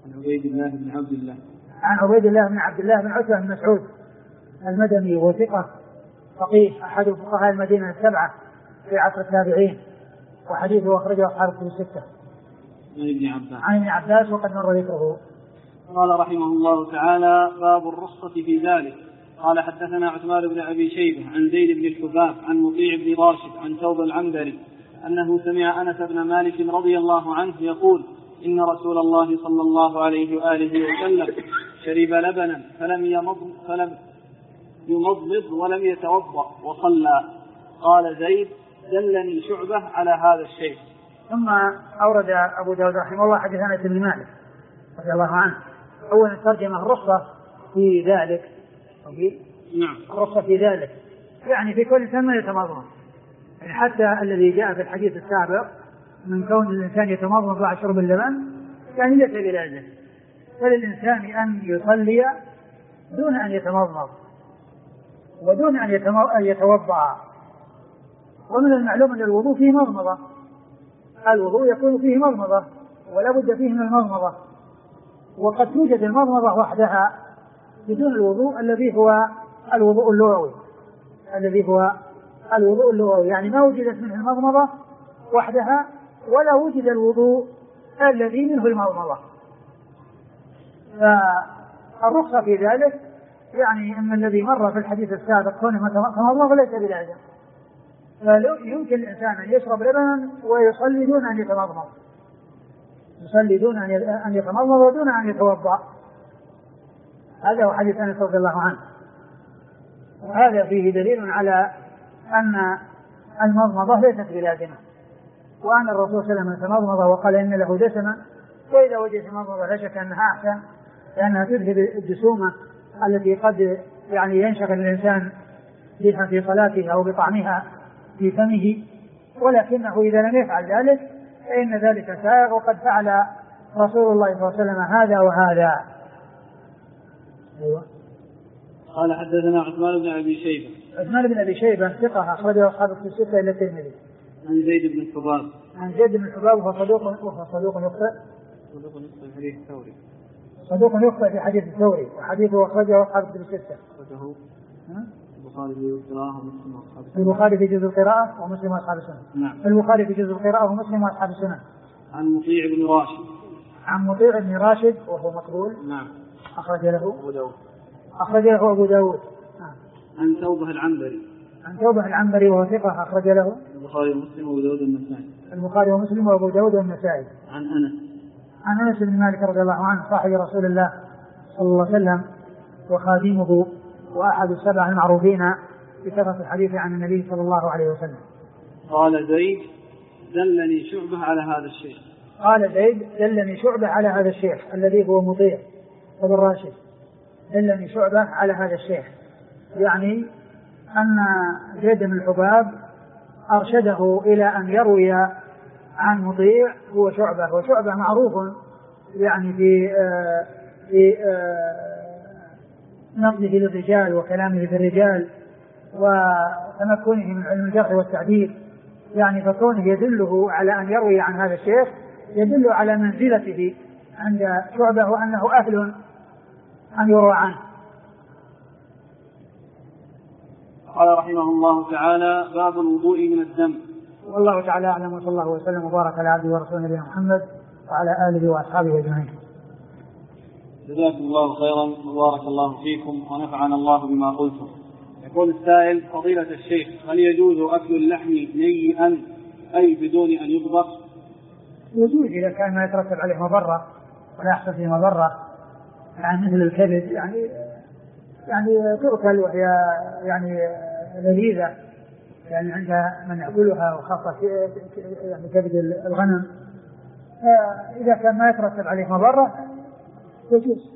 عبيد الله بن عبد الله. عن عبيد الله بن عبد الله بن عتبة بن مسعود المدني وثقة فقيه أحد فقهاء المدينة السبعة في عصر التابعين، وحديثه أخرجه أصحاب الكتب الستة. عن ابن عباس وقد مر ذكره. قال رحمه الله تعالى: باب الرخصة في ذلك. قال حدثنا عثمان بن أبي شيبة عن زيد بن الحباب عن مطيع بن راشد عن ثوب العنبري أنه سمع أنس بن مالك رضي الله عنه يقول: إن رسول الله صلى الله عليه وآله وسلم شرب لبنا فلم يمضمض ولم يتوضأ وصلى. قال زيد: دلني شعبة على هذا الشيء. ثم أورد أبو داود رحمه الله حديث أنس بن مالك رضي الله عنه. أولا ترجمة الرخصة في ذلك، الرخصة في ذلك يعني في كل إنسان يتمضمض، يعني حتى الذي جاء في الحديث السابق من كون الإنسان يتمضمض بعد شرب اللبن يعني ليس بلازم، فللإنسان أن يصلي دون أن يتمضمض ودون أن يتوضأ. ومن المعلوم أن الوضوء فيه مضمضة، الوضوء يكون فيه مضمضة ولا بد فيه من المضمضة، وقد توجد المضمضة وحدها بدون الوضوء الذي هو الوضوء اللغوي، يعني ما وجدت منه المضمضة وحدها ولا وجد الوضوء الذي منه المضمضة. فالرخصة في ذلك يعني أن الذي مر في الحديث السابق كونه تمضمض ليس بلازم، يمكن الإنسان أن يشرب لبنا ويصلي دون أن يتمضمض، ودون أن يتوضأ. هذا هو حديث أنس رضي الله عنه، وهذا فيه دليل على أن المضمضة ليست بلازمة، وأن الرسول صلى الله عليه وسلم تمضمض وقال إن له دسما، وإذا وجدت المضمضة لا شك أنها أحسن لأنها تذهب الجسومة التي قد يعني ينشغل الإنسان بها في صلاته أو بطعمها في فمه، ولكنه إذا لم يفعل ذلك فإن ذلك سائغ، وقد فعل رسول الله صلى الله عليه وسلم هذا وهذا. أيوة. قال حدثنا عثمان بن أبي شيبة ثقة أخرجه أصحاب الكتب الستة إلا الترمذي. عن زيد بن الحباب وهو صدوق يخطئ في حديث الثوري، وحديثه أخرجه أصحاب الكتب الستة. البخاري في جزء القراءة ومسلم وأصحاب السنن. نعم. البخاري في جزء القراءة ومسلم وأصحاب السنن. عن مطيع بن راشد وهو مقبول. نعم. أخرج له أبو داود. عن ثوبه العنبري وهو ثقة أخرج له البخاري ومسلم وأبو داود والنسائي. عن أنس بن مالك رضي الله عنه صاحب رسول الله صلى الله عليه وسلم وخادمه وأحد السبع المعروفين بكثرة الحديث عن النبي صلى الله عليه وسلم. قال زيد: دلني شعبة على هذا الشيخ الذي هو مطيع بن راشد. دلني شعبة على هذا الشيخ، يعني أن زيد بن الحباب أرشده إلى أن يروي عن مطيع هو شعبة، وشعبة معروف يعني في نقده للرجال وكلامه في الرجال وتمكنه من علم الجرح والتعديل، يعني فكونه يدله على أن يروي عن هذا الشيخ يدل على منزلته عند شعبة وأنه أهل أن يروى عنه. قال رحمه الله تعالى: باب الوضوء من الدم. والله تعالى أعلم، وصلى الله وسلم وبارك على عبده ورسوله نبينا محمد وعلى آله وأصحابه أجمعين. جزاكم الله خيرا وبارك الله فيكم ونفعنا الله بما قلتم. يقول السائل: فضيلة الشيخ، هل يجوز أكل اللحم نيئا أي بدون أن يطبخ؟ يجوز إذا كان ما يترتب عليه مضرة ولا يحصل فيه مضرة، يعني مثل الكبد يعني تؤكل وهي يعني لذيذة يعني عند من يأكلها، وخاصة يعني كبد الغنم، إذا كان ما يترتب عليه مضرة يجوز.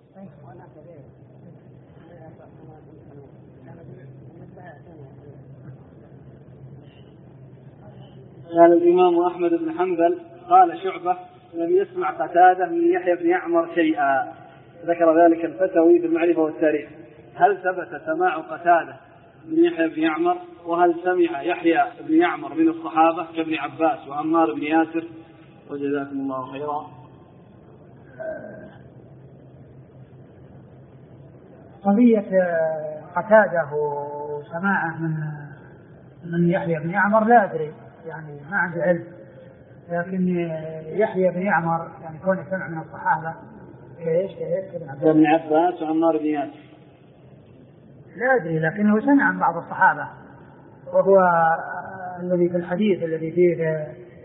قال الإمام أحمد بن حنبل: قال شعبة: لم يسمع قتادة من يحيى بن يعمر شيئا. ذكر ذلك الفتوي بالمعرفة والتاريخ. هل ثبت سماع قتادة من يحيى بن يعمر؟ وهل سمع يحيى بن يعمر من الصحابة كابن عباس وعمار بن ياسر؟ وجزاكم الله خيرا. قضية قتادة وسماعه من يحيى بن يعمر لا أدري، يعني ما عندي علم، لكن يحيى بن يعمر يعني كونه سمع من الصحابة كيف ابن عباس وعمار بن ياسر لا أدري، لكنه سمع عن بعض الصحابة، وهو الذي في الحديث الذي فيه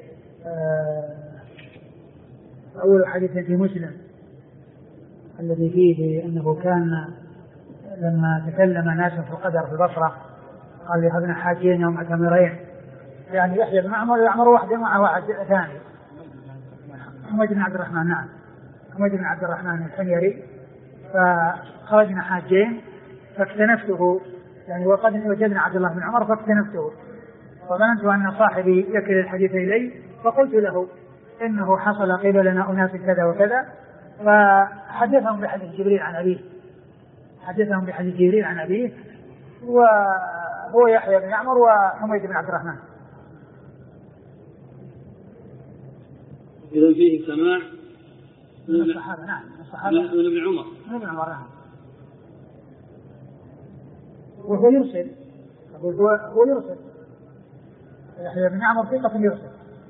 أول حديث في مسلم الذي فيه أنه كان لما تكلم ناس في القدر في البصرة قال يذهبن حاجين ومعتمرين، يعني يحيى بن معمر يعمر واحدة مع واحد ثاني، حميد بن عبد الرحمن، نعم حميد بن عبد الرحمن الحميري، فخرجنا حاجين فاكتنفته، يعني وقد وجدنا عبد الله بن عمر فاكتنفته، فظننت أن صاحبي يكل الحديث إلي فقلت له إنه حصل قبلنا أناس كذا وكذا، فحدثهم بحديث جبريل عن أبيه، حدثهم بحديث جبريل عن أبيه، وهو يحيى بن يعمر وحميد بن عبد الرحمن. إذا فيه سماع من الصحابة، نعم من الصحابة، من ابن عمر، من ابن عمر، نعم. وهو يرسل، أقول هو يرسل، يحيى بن يعمر ثقة يرسل.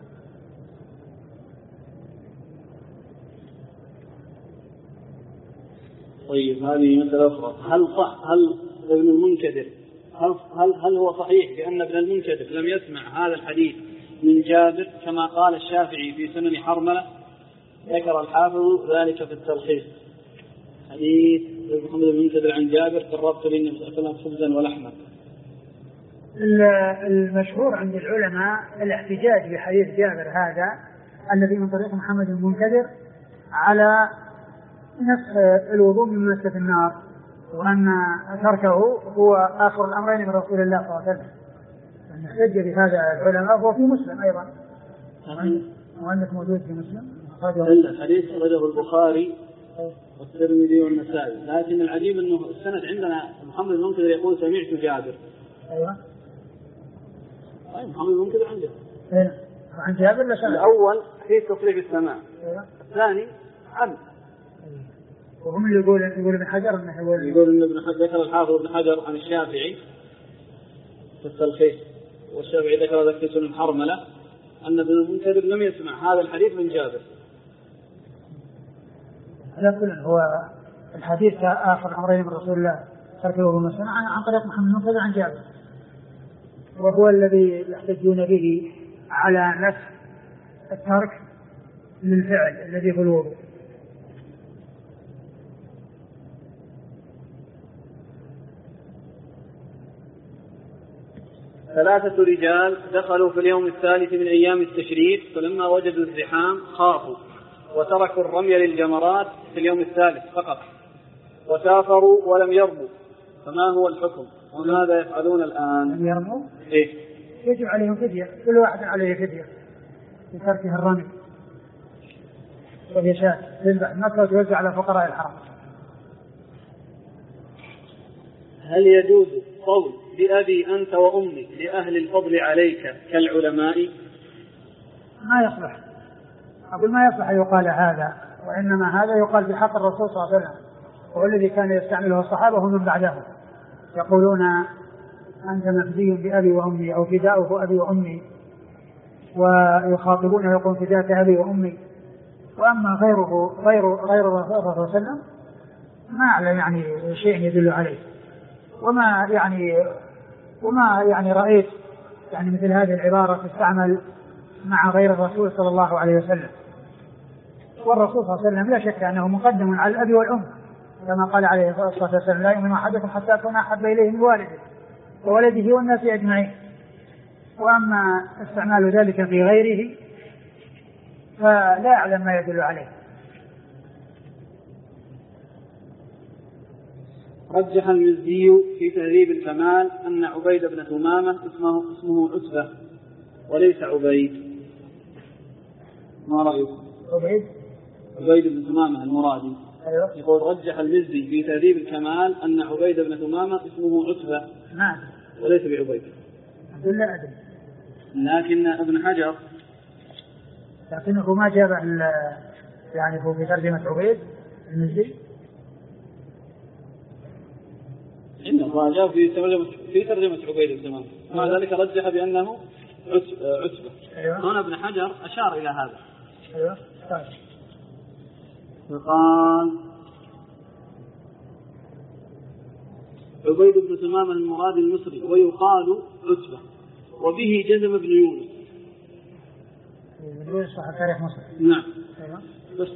طيب هذه مسألة أخرى، هل ابن المنكدر هل هو صحيح بأن ابن المنكدر لم يسمع هذا الحديث من جابر كما قال الشافعي في سنن حرملة؟ ذكر الحافظ ذلك في التلخيص، حديث محمد بن المنكدر عن جابر قربت لي النبي صلى الله عليه وسلم خبزا ولحما. المشهور عند العلماء الاحتجاج بحديث جابر هذا الذي من طريق محمد بن المنكدر على نسخ الوضوء من مسة النار، وأن تركه هو آخر الأمرين من رسول الله صلى الله عليه وسلم، احتج بهذا العلماء، وهو في مسلم أيضا، وعندك موجود في مسلم الحديث أخرجه البخاري والترمذي والنسائي، لكن العجيب أنه السند عندنا محمد بن المنكدر يقول سمعت جابر. أيوة محمد بن المنكدر عن جابر، عن جابر لا سمع. الأول في تصريف السماع، الثاني عن، وهم اللي يقول ابن حجر انه يقول ان ابن حجر ذكر الحافظ ابن حجر عن الشافعي في التلخيص، والشافعي ذكر ذلك في سنن حرملة ان ابن المنكدر لم يسمع هذا الحديث من جابر. على كل هو الحديث آخر الأمرين من رسول الله تركه بالمسنة عن طريق محمد بن المنكدر عن جابر، وهو الذي يحتجون به على نسخ الترك للفعل الذي هو الوضوء. ثلاثة رجال دخلوا في اليوم الثالث من أيام التشريق، فلما وجدوا الزحام خافوا وتركوا الرمي للجمرات في اليوم الثالث فقط، وسافروا ولم يرموا، فما هو الحكم وماذا يفعلون الآن؟ لم يرموا؟ إيه؟ يجب عليهم فدية، كل واحد عليه فدية في تركه الرمي، وهي شاة تذبح مكة وتوزع على فقراء الحرم. هل يجوز قول بأبي أنت وأمي لأهل الفضل عليك كالعلماء؟ ما يصلح، أقول ما يصلح أن يقال هذا، وإنما هذا يقال بحق الرسول صلى الله عليه وسلم، هو الذي كان يستعمله الصحابة ومن بعدهم، يقولون أنت مفدي بأبي وأمي أو فداؤه أبي وأمي، ويخاطبون يقول فداك أبي وأمي. وأما غير الرسول صلى الله عليه وسلم ما أعلم يعني شيء يدل عليه، وما يعني رأيت يعني مثل هذه العبارة تستعمل مع غير الرسول صلى الله عليه وسلم. والرسول صلى الله عليه وسلم لا شك أنه مقدم على الأب والأم، كما قال عليه الصلاة والسلام لا يؤمن أحدكم حتى أكون أحب إليه من والده وولده والناس أجمعين. وأما استعمال ذلك في غيره فلا أعلم ما يدل عليه. رجح المزي في تهذيب الكمال أن عبيد بن ثمامة اسمه عتبة وليس عبيد، ما رأيكم؟ عبيد بن ثمامة المرادي. أيوة. يقول رجح المزي في تهذيب الكمال أن عبيد بن ثمامة اسمه عتبة وليس بعبيد. لا أدري، لكن ابن حجر لكنه ما جاب يعني هو في ترجمة عبيد المزي. وجاء في ترجمة عبيد بن تمام، مع ذلك رجح بأنه عتبة. أيوة. هنا ابن حجر أشار إلى هذا. أيوة. طيب. فقال عبيد بن تمام المراد المصري ويقال عتبة، وبه جزم ابن يونس. ابن يونس صاحب تاريخ مصر. نعم. أيوة. بس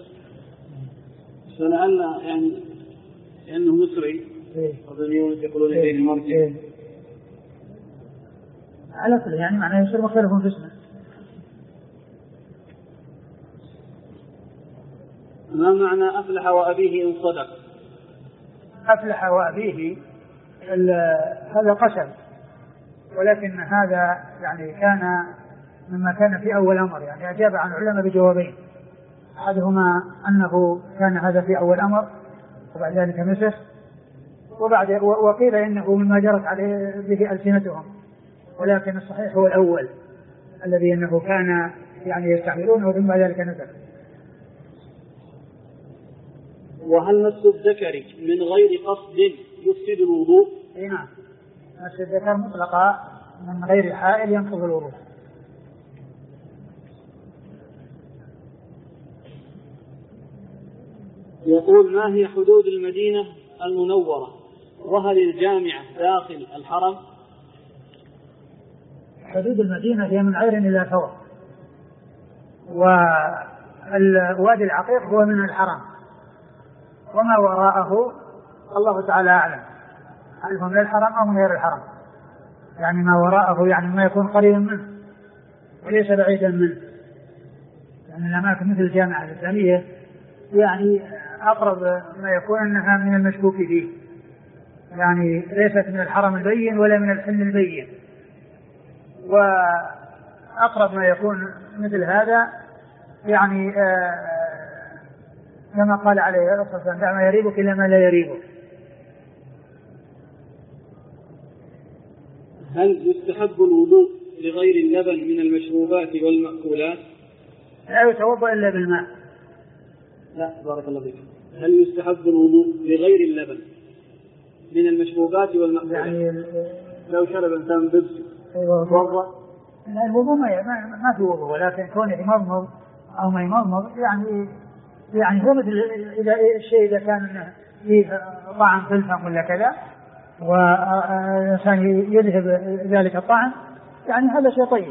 فلعل يعني لأنه مصري وابن يونس يقولون إليه المرجع. على كل يعني معناه يصير مختلف في اسمه. ما معنى أفلح وأبيه إن صدق؟ أفلح وأبيه هذا قسم، ولكن هذا يعني كان مما كان في أول أمر، يعني أجاب عن العلماء بجوابين، أحدهما أنه كان هذا في أول أمر وبعد ذلك نسخ، وقيل إنه مما جرت عليه به ألسنتهم، ولكن الصحيح هو الأول الذي أنه كان يعني يستعملونه ثم ذلك نسخ. وهل مس الذكر من غير قصد يفسد الوضوء؟ نعم، مس الذكر مطلقا من غير حائل ينقض الوضوء. يقول ما هي حدود المدينة المنورة، وهل الجامعة داخل الحرم؟ حدود المدينة هي من عير إلى ثور، والوادي العقيق هو من الحرم، وما وراءه الله تعالى أعلم، هل هو من الحرم أو من غير الحرم، يعني ما وراءه يعني ما يكون قريبا منه وليس بعيدا منه، يعني الأماكن مثل الجامعة الإسلامية يعني أقرب ما يكون أنها من المشكوك فيه، يعني ليست من الحرم البين ولا من الحل البين، وأقرب ما يكون مثل هذا يعني كما قال عليه الصلاة والسلام دع ما يريبك إلا ما لا يريبك. هل يستحب الوضوء لغير اللبن من المشروبات والمأكولات؟ لا يتوضأ إلا بالماء. لا بارك الله فيك. هل يستحب الوضوء لغير اللبن من المشروبات والمأكولات؟ يعني لو شرب إنسان بيبسي يتوضأ؟ لا الوضوء ما في وضوء، ولكن كونه يمضمض أو ما يمضمض يعني هو مثل إذا الشيء إذا كان فيه طعم في الفم ولا كذا والإنسان يذهب ذلك الطعم، يعني هذا شيء طيب.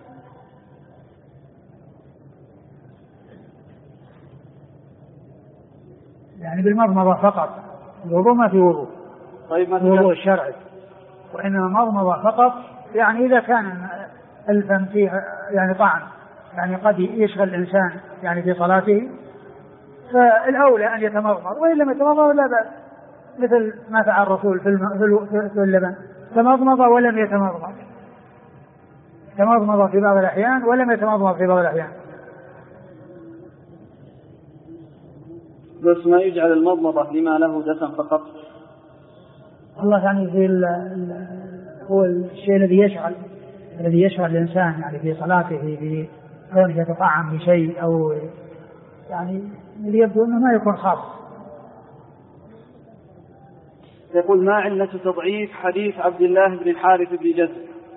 يعني بالمضمضة فقط، الوضوء ما في وضوء. طيب الوضوء الشرعي، وإنما مضمضة فقط، يعني إذا كان الفم فيه يعني طعم يعني قد يشغل الإنسان يعني في صلاته، فالأولى أن يتمضمض، وإن لم يتمضمض لا بأس، مثل ما فعل الرسول في اللبن، تمضمض ولم يتمضمض، تمضمض في بعض الأحيان ولم يتمضمض في بعض الأحيان. بس ما يجعل المضمضة لما له دسم فقط. الله يعني هو الشيء الذي يشغل الإنسان يعني في صلاته في كونه يتطعم بشيء أو يعني يبدو أنه ما يكون خاص. يقول ما علة تضعيف حديث عبد الله بن الحارث بن جزء؟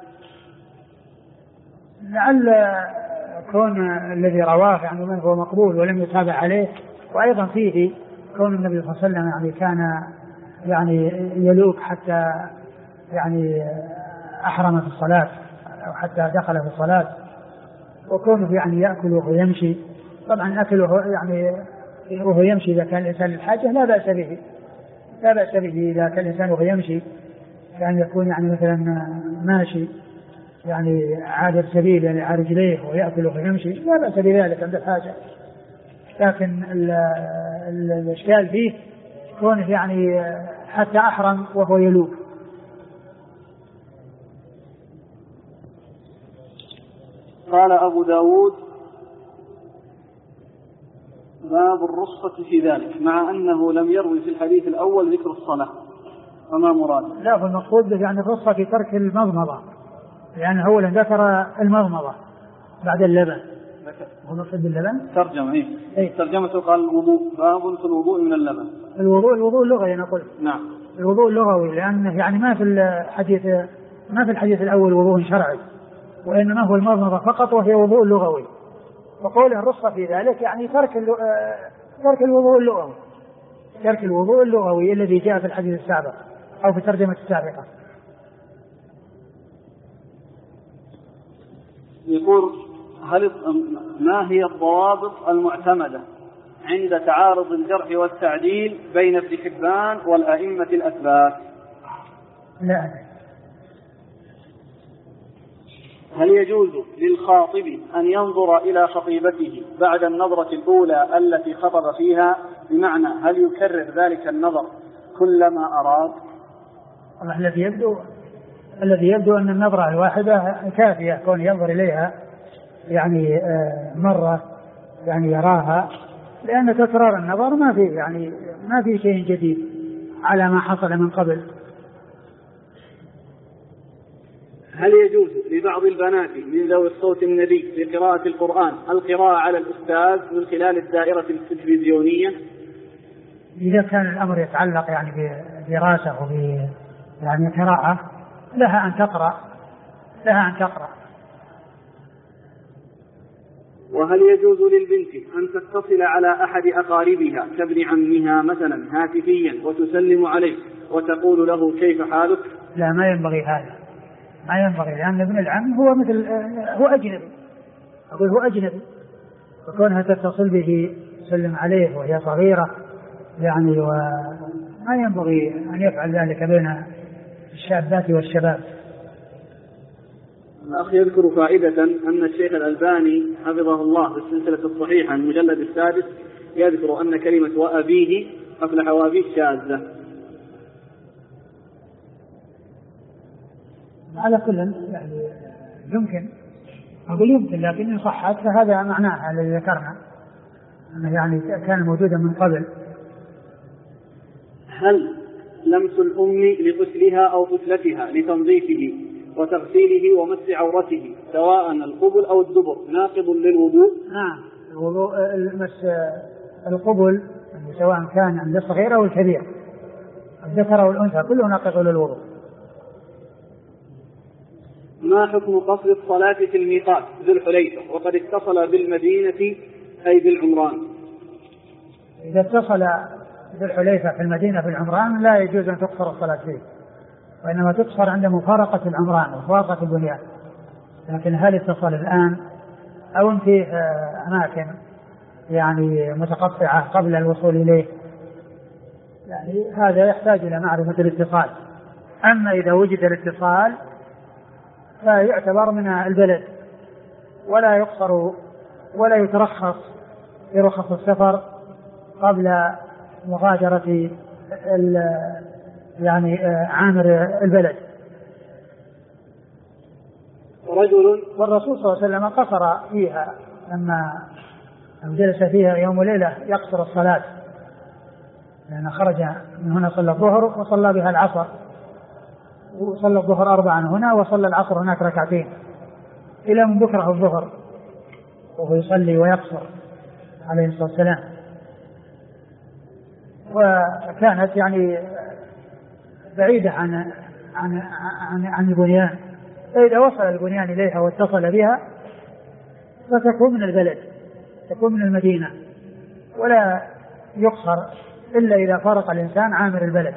لعل كون الذي رواه يعني من هو مقبول ولم يتابع عليه، وأيضا فيه كون النبي صلى الله عليه وسلم يعني كان يعني يلوك حتى يعني أحرم في الصلاة أو حتى دخل في الصلاة، وكونه يعني يأكل وهو يمشي، طبعا أكله يعني وهو يمشي إذا كان الإنسان للحاجة لا بأس به، لا بأس به إذا كان الإنسان وهو يمشي كان يكون يعني مثلا ماشي يعني عابر سبيل يعني على رجليه ويأكل وهو يمشي لا بأس بذلك عند الحاجة، لكن الإشكال فيه كونه يعني حتى أحرم وهو يلوك. قال أبو داود باب الرخصة في ذلك، مع أنه لم يروي في الحديث الأول ذكر الصلاة، وما مراد؟ لا، هو المقصود يعني الرخصة في ترك المضمضة، يعني أولا ذكر المضمضة بعد اللبن. هو مقصود باللبن ترجمة ترجمته قال الوضوء باب في الوضوء من اللبن. الوضوء اللغة أنا قلت. نعم. الوضوء اللغوي، لأنه يعني ما في الحديث الأول وضوء شرعي، وإنما هو المضمضة فقط وهي وضوء لغوي. وقوله الرخصة في ذلك يعني ترك الوضوء اللغوي، ترك الوضوء اللغوي الذي جاء في الحديث السابق أو في الترجمة السابقة. يقول ما هي الضوابط المعتمدة عند تعارض الجرح والتعديل بين ابن حبان والأئمة الأثبات؟ لا أدري. هل يجوز للخاطب أن ينظر إلى خطيبته بعد النظرة الأولى التي خطب فيها؟ بمعنى هل يكرر ذلك النظر كلما أراد؟ الذي يبدو أن النظرة الواحدة كافية، كون ينظر إليها يعني مرة يعني يراها، لأن تكرار النظر ما في شيء جديد على ما حصل من قبل. هل يجوز لبعض البنات من ذوي الصوت النبي لقراءة القرآن القراءة على الأستاذ من خلال الدائرة التلفزيونية؟ إذا كان الأمر يتعلق يعني بدراسة يعني قراءة، لها أن تقرأ. وهل يجوز للبنت أن تتصل على أحد أقاربها كابن عمها مثلا هاتفيا وتسلم عليه وتقول له كيف حالك؟ لا، ما ينبغي هذا، ما ينبغي، لأن ابن العم هو أجنبي، أقول هو أجنبي، وكونها تتصل به تسلم عليه وهي صغيرة يعني، وما ينبغي أن يفعل ذلك بين الشابات والشباب. الأخ يذكر فائدة أن الشيخ الألباني حفظه الله في السلسلة الصحيحة المجلد السادس يذكر أن كلمة وأبيه أفلح وأبيه شاذة. على كل يعني يمكن، لكن إن صحت فهذا معناها الذي ذكرنا أنه يعني كان موجودا من قبل. هل لمس الأم لطفلها أو طفلتها لتنظيفه وتغسيله ومس عورته سواء القبل أو الدبر ناقض للوضوء؟ نعم، الوضوء مس القبل سواء كان عند الصغير أو الكبير، الذكر أو الأنثى كله ناقض للوضوء. ما حكم قصر الصلاة في الميقات ذو الحليفة وقد اتصل بالمدينة أي بالعمران؟ إذا اتصل ذو الحليفة في المدينة بالعمران لا يجوز أن تقصر الصلاة فيه، وإنما تقصر عند مفارقة العمران ومفارقة البنيان. لكن هل اتصل الآن أو في أماكن يعني متقطعة قبل الوصول إليه، يعني هذا يحتاج إلى معرفة الاتصال. أما إذا وجد الاتصال فيعتبر من البلد ولا يقصر ولا يترخص برخص السفر قبل مغادرة يعني عامر البلد. والرسول صلى الله عليه وسلم قصر فيها لما جلس فيها يوم وليلة يقصر الصلاة، لأن خرج من هنا صلى الظهر وصلى بها العصر، وصلى الظهر 4 هنا وصلى العصر هناك 2 إلى من بكرة الظهر وهو يصلي ويقصر عليه الصلاة والسلام. وكانت يعني بعيدة عن البنيان، فإذا وصل البنيان إليها واتصل بها فتكون من البلد، تكون من المدينة، ولا يقصر إلا إذا فارق الإنسان عامر البلد.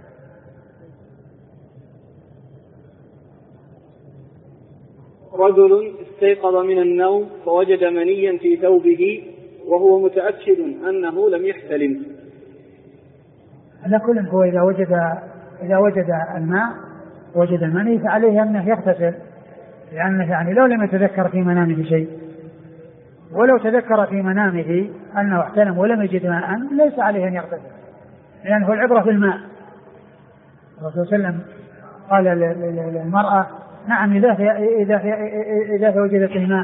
رجل استيقظ من النوم فوجد منيا في ثوبه وهو متأكد أنه لم يحتلم. على كل هو إذا وجد الماء وجد المني فعليه أنه يغتسل، لأنه يعني لو لم يتذكر في منامه شيء، ولو تذكر في منامه أنه احتلم ولم يجد ماء ليس عليه أن يغتسل، لأنه العبرة في الماء. الرسول صلى الله عليه وسلم قال للمرأة نعم إذا وجدت الماء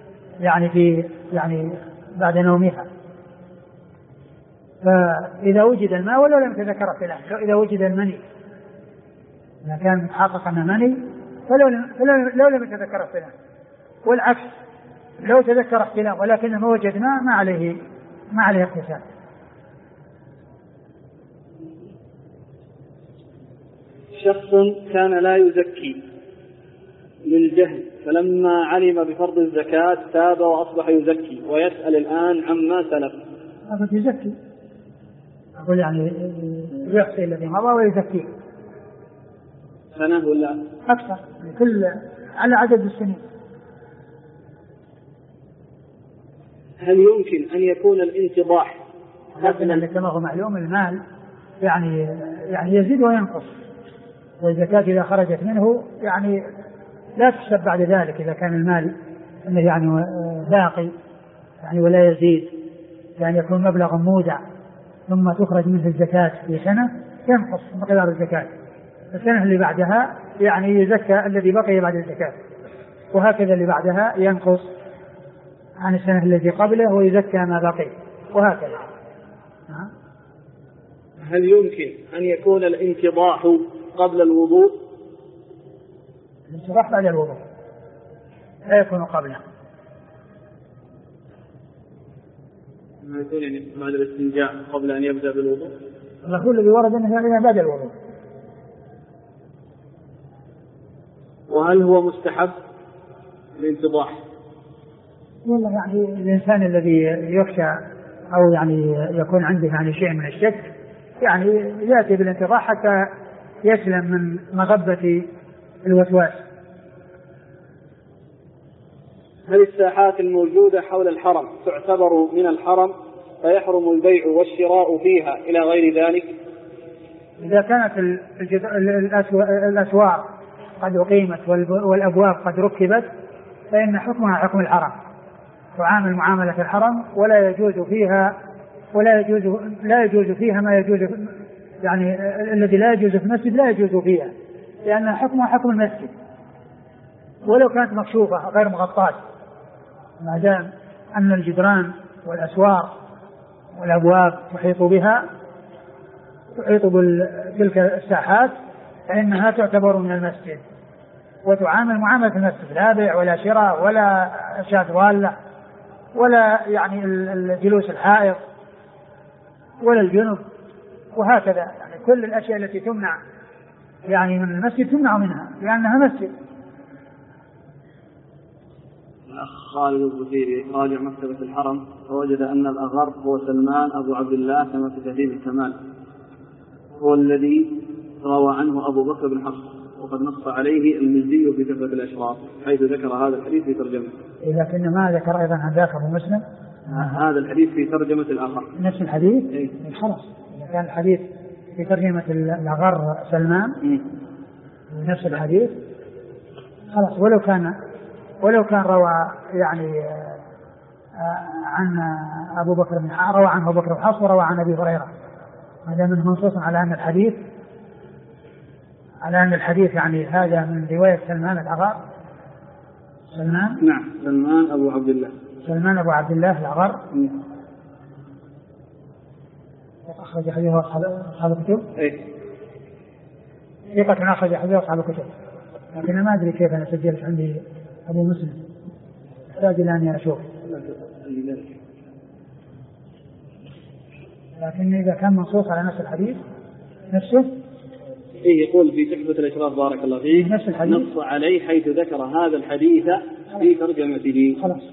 يعني بعد نومها، فإذا وجد الماء ولو لم يتذكر احتلام، إذا وجد المني إذا كان متحقق أنه مني فلو لم يتذكر احتلام، والعكس لو تذكر احتلام ولكنه ما وجد ماء ما عليه اغتسال. شخص كان لا يزكي للجهل، فلما علم بفرض الزكاة تاب وأصبح يزكي ويسأل الآن عما سلف. هذا يزكي، أقول يعني يحصي الذي مضى ويزكيه سنة ولا أكثر، كل على عدد السنين. هل يمكن أن يكون الانتضاح؟ لكن كما هو معلوم المال يعني يزيد وينقص، والزكاة إذا خرجت منه يعني لا تحسب بعد ذلك إذا كان المال يعني باقي يعني ولا يزيد، يعني يكون مبلغ مودع ثم تخرج منه الزكاة في سنة ينقص مقدار الزكاة، السنة اللي بعدها يعني يزكى الذي بقي بعد الزكاة، وهكذا اللي بعدها ينقص عن السنة التي قبله ويزكى ما بقي، وهكذا. هل يمكن أن يكون الانتضاح قبل الوضوء؟ الانتضاح بعد الوضوء لا يكون قبله. ما يكون يعني بعد الاستنجاء قبل أن يبدأ بالوضوء؟ الرسول الذي ورد أنه بعد الوضوء. وهل هو مستحب الانتضاح؟ والله يعني الإنسان الذي يخشى أو يعني يكون عنده يعني شيء من الشك يعني يأتي بالانتضاح حتى يسلم من مغبة الوسواس. هل الساحات الموجودة حول الحرم تعتبر من الحرم فيحرم البيع والشراء فيها إلى غير ذلك؟ إذا كانت الأسواق قد أقيمت والأبواب قد ركبت فإن حكمها حكم الحرم، تعامل معاملة الحرم ولا يجوز فيها ما يجوز يعني الذي لا يجوز في المسجد لا يجوز فيها، لأن حكمها حكم المسجد ولو كانت مكشوفة غير مغطاة، ما دام أن الجدران والأسوار والأبواب تحيط بتلك الساحات فإنها تعتبر من المسجد وتعامل معاملة المسجد، لا بيع ولا شراء ولا أشياء ضالة ولا يعني الجلوس الحائض ولا الجنب، وهكذا يعني كل الأشياء التي تمنع يعني من المسجد تمنع منها لأنها مسجد. الأخ خالد الظفيري راجع مكتبة الحرم فوجد أن الأغر هو سلمان أبو عبد الله كما في تهذيب الكمال، هو الذي روى عنه أبو بكر بن حفص، وقد نص عليه المزي في تحفة الأشراف حيث ذكر هذا الحديث في ترجمة. لكن ما ذكر أيضا عن ذاك أبو مسلم هذا الحديث في ترجمة الآخر نفس الحديث. خلاص إذا كان الحديث في ترجمة الأغر سلمان نفس الحديث خلاص، ولو كان روى يعني عن أبو بكر بن حفص، روى عنه أبو بكر بن حفص وروى عن أبي هريرة، هذا من منصوص على أن الحديث يعني هذا من رواية سلمان الأغر. نعم سلمان أبو عبد الله الأغر أخرج حديثه أصحاب الكتب. ثقة أخرج حديثه أصحاب الكتب، لكن ما أدري كيف أنا سجلت عندي أبو مسلم، أحتاج إلى أن أشوف، لكن إذا كان منصوص على نفس الحديث نفسه يقول في تحفة الأشراف بارك الله فيه نفس الحديث نص عليه حيث ذكر هذا الحديث في ترجمته. خلاص.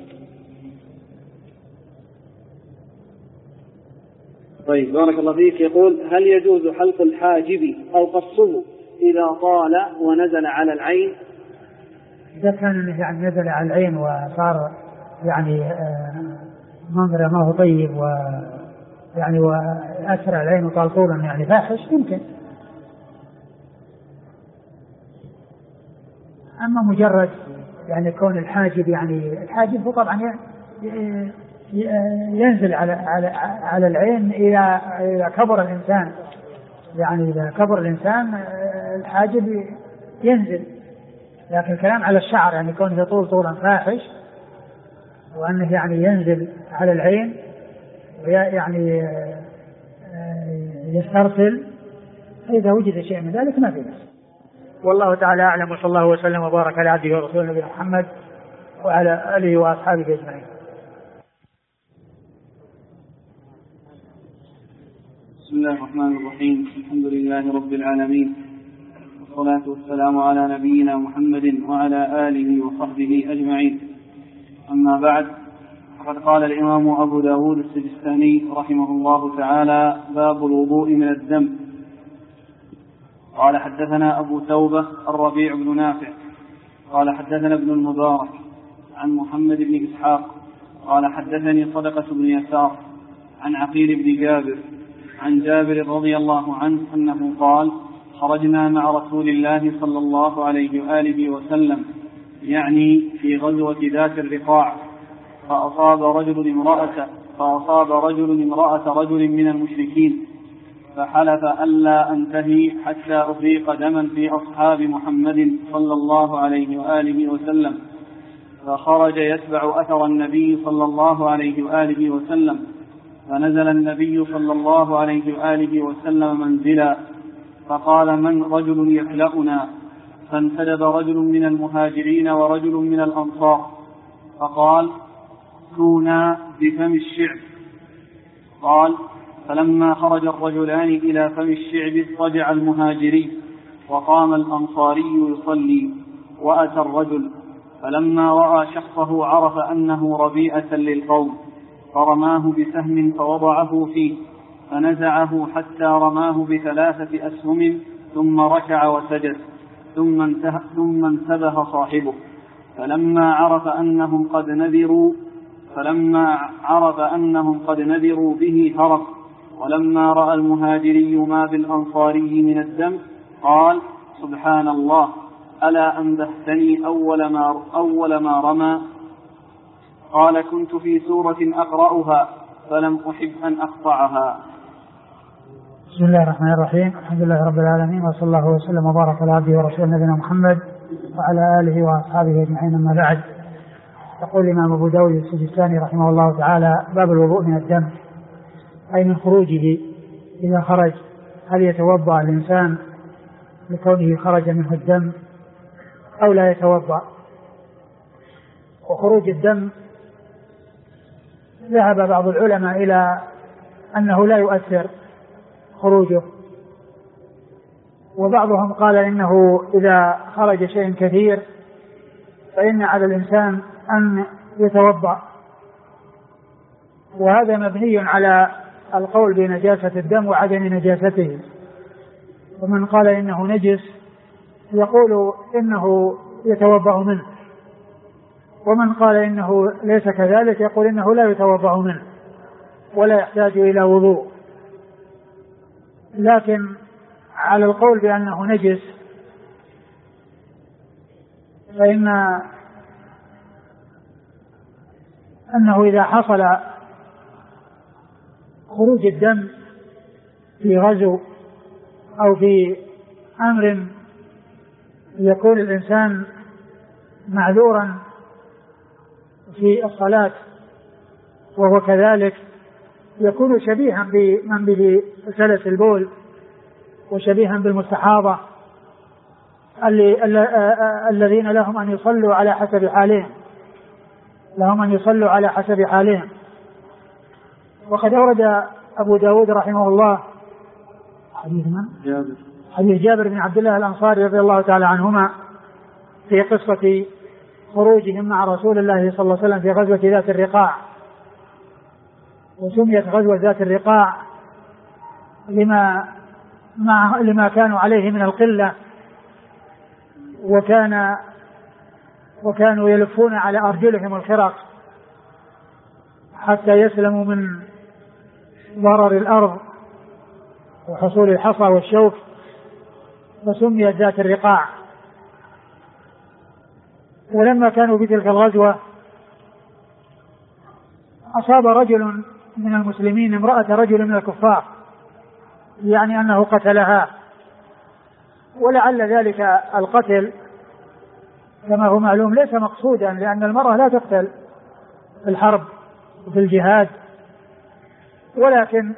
طيب بارك الله فيك. يقول هل يجوز حلق الحاجب أو قصه إذا طال ونزل على العين؟ إذا كان يعني نزل على العين وصار يعني منظر ما هو طيب ويعني وأسرع العين وطال طولا يعني فاحش يمكن، أما مجرد يعني كون الحاجب يعني الحاجب هو طبعا ينزل على العين إذا كبر الإنسان، يعني إذا كبر الإنسان الحاجب ينزل، لكن الكلام على الشعر يعني كونه يطول طولا فاحش وأنه يعني ينزل على العين ويعني يسترسل، فإذا وجد شيء من ذلك ما في بأس. والله تعالى أعلم، وصلى الله وسلم وبارك على عبده ورسوله نبينا محمد وعلى آله وأصحابه أجمعين. بسم الله الرحمن الرحيم، الحمد لله رب العالمين، والصلاة والسلام على نبينا محمد وعلى آله وصحبه أجمعين. أما بعد، فقد قال الإمام أبو داود السجستاني رحمه الله تعالى: باب الوضوء من الدم. قال: حدثنا أبو توبة الربيع بن نافع قال: حدثنا ابن المبارك عن محمد بن إسحاق قال: حدثني صدقة بن يسار عن عقيل بن جابر عن جابر رضي الله عنه أنه قال: خرجنا مع رسول الله صلى الله عليه وآله وسلم، يعني في غزوة ذات الرقاع، فأصاب رجل امرأة رجل من المشركين، فحلف ألا أنتهي حتى أفريق دما في أصحاب محمد صلى الله عليه وآله وسلم، فخرج يتبع أثر النبي صلى الله عليه وآله وسلم، فنزل النبي صلى الله عليه وآله وسلم منزلا، فقال: من رجل يكلأنا؟ فانتدب رجل من المهاجرين ورجل من الأنصار، فقال: كونا بفم الشعب. قال: فلما خرج الرجلان إلى فم الشعب اضطجع المهاجري، وقام الأنصاري يصلي، وأتى الرجل، فلما رأى شخصه عرف أنه ربيئة للقوم، فرماه بسهم فوضعه فيه، فنزعه حتى رماه ب3 أسهم، ثم ركع وسجد، ثم انتبه صاحبه، فلما عرف أنهم قد نذروا به هرب. ولما رأى المهاجري ما بالأنصاري من الدم قال: سبحان الله، ألا أنبهتني أول ما رمى؟ قال: كنت في سورة أقرأها فلم أحب أن أقطعها. بسم الله الرحمن الرحيم. الحمد لله رب العالمين، وصلى الله وسلم وبارك على عبده ورسوله نبينا محمد وعلى آله وأصحابه أجمعين. أما بعد، يقول الإمام أبو داود السجستاني رحمه الله تعالى: باب الوضوء من الدم، أي من خروجه. إذا خرج هل يتوضأ الإنسان لكونه خرج منه الدم أو لا يتوضأ؟ وخروج الدم ذهب بعض العلماء إلى أنه لا يؤثر خروجه، وبعضهم قال إنه إذا خرج شيء كثير فإن على الإنسان أن يتوضأ، وهذا مبني على القول بنجاسة الدم وعدم نجاسته. ومن قال إنه نجس يقول إنه يتوضأ منه، ومن قال إنه ليس كذلك يقول إنه لا يتوضأ منه ولا يحتاج إلى وضوء. لكن على القول بأنه نجس فإن أنه إذا حصل خروج الدم في غزو أو في أمر يكون الإنسان معذورا في الصلاة وهو كذلك، يكون شبيها بمن به سلس البول وشبيها بالمستحاضة الذين لهم أن يصلوا على حسب حالهم. وقد أورد أبو داود رحمه الله حديث جابر بن عبد الله الأنصاري رضي الله تعالى عنهما في قصة خروجهم مع رسول الله صلى الله عليه وسلم في غزوة ذات الرقاع، وسميت غزوة ذات الرقاع لما كانوا عليه من القلة، وكانوا يلفون على أرجلهم الخرق حتى يسلموا من ضرر الأرض وحصول الحصى والشوك، فسميت ذات الرقاع. ولما كانوا بتلك الغزوة أصاب رجل من المسلمين امرأة رجل من الكفار، يعني أنه قتلها، ولعل ذلك القتل كما هو معلوم ليس مقصودا، لأن المرأة لا تقتل في الحرب وفي الجهاد، ولكن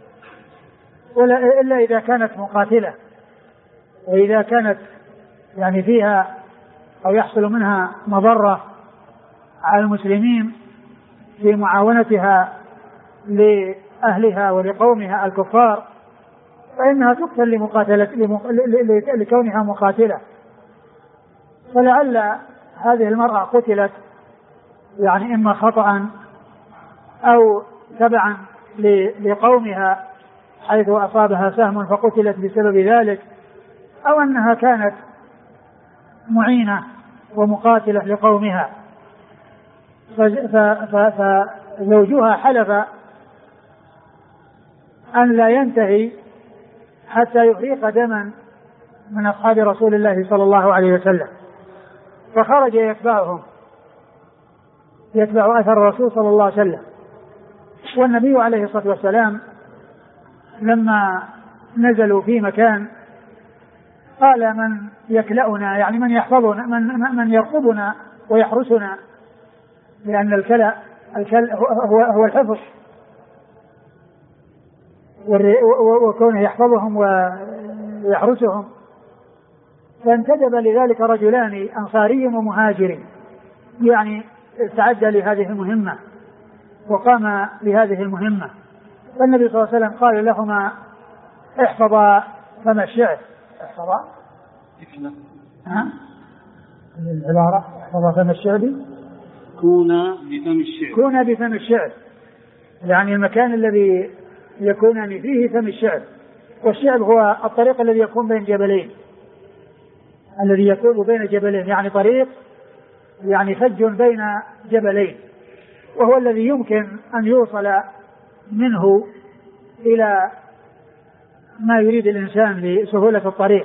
إلا إذا كانت مقاتلة، وإذا كانت يعني فيها أو يحصل منها مضرة على المسلمين في معاونتها لأهلها ولقومها الكفار، فإنها تقتل لكونها مقاتلة. فلعل هذه المرأة قتلت يعني إما خطأ أو تبعا لقومها حيث أصابها سهم فقتلت بسبب ذلك، أو أنها كانت معينة ومقاتلة لقومها، فزوجها حلف أن لا ينتهي حتى يحرق دما من أصحاب رسول الله صلى الله عليه وسلم، فخرج يتبع أثر الرسول صلى الله عليه وسلم. والنبي عليه الصلاة والسلام لما نزلوا في مكان قال من يكلأنا، يعني من يحفظنا، من يرقبنا ويحرسنا، لأن الكلأ هو الحفظ، وكونه يحفظهم ويحرسهم. فانتدب لذلك رجلان أنصاري ومهاجري، يعني استعد لهذه المهمة وقام بهذه المهمة. فالنبي صلى الله عليه وسلم قال لهما احفظا فم الشعر. احفظا العبارة احفظا فم الشعر، كون بفم الشعر، يعني المكان الذي يكونان فيه فم الشعر. والشعر هو الطريق الذي يكون بين جبلين، يعني طريق يعني فج بين جبلين، وهو الذي يمكن أن يوصل منه إلى ما يريد الإنسان لسهولة الطريق.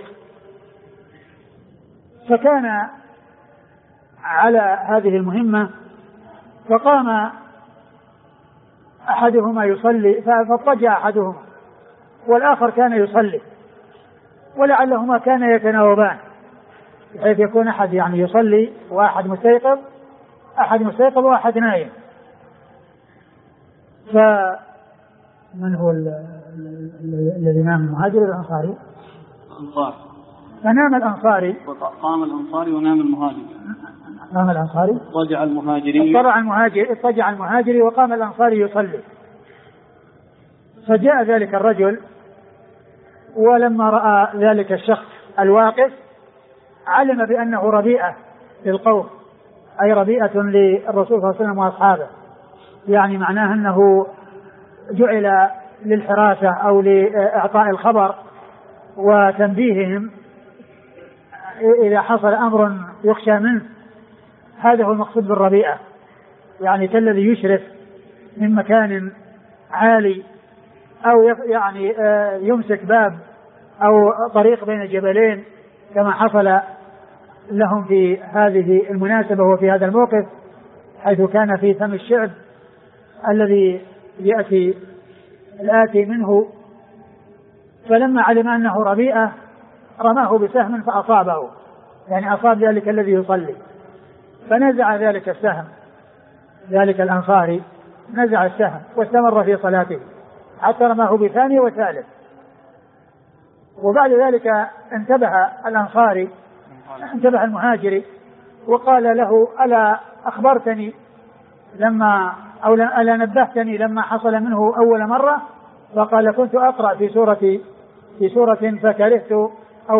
فكان على هذه المهمة، فقام أحدهما يصلي فاضطجع أحدهما والآخر كان يصلي، ولعلهما كان يتناوبان بحيث يكون أحد يعني يصلي وأحد مستيقظ، وأحد نايم. فمن هو الذي نام؟ المهاجر الأنصاري؟ فنام الأنصاري، قام الأنصاري ونام المهاجر. نام الأنصاري، اضطجع المهاجري وقام الأنصاري يصلي. فجاء ذلك الرجل، ولما رأى ذلك الشخص الواقف علم بأنه ربيئة للقوم، أي ربيئة للرسول صلى الله عليه وسلم وأصحابه، يعني معناه أنه جعل للحراسة أو لإعطاء الخبر وتنبيههم إذا حصل أمر يخشى منه. هذا هو المقصود بالربيئة، يعني كالذي يشرف من مكان عالي، أو يعني يمسك باب أو طريق بين جبلين، كما حصل لهم في هذه المناسبة وفي هذا الموقف، حيث كان في فم الشعب الذي يأتي الآتي منه. فلما علم أنه ربيئة رماه بسهم فأصابه، يعني أصاب ذلك الذي يصلي، فنزع ذلك السهم، ذلك الأنصاري نزع السهم واستمر في صلاته حتى رماه بثاني وثالث. وبعد ذلك انتبه المهاجري وقال له ألا أخبرتني ألا نبهتني لما حصل منه أول مرة؟ فقال كنت أقرأ في سورة فكرهت أو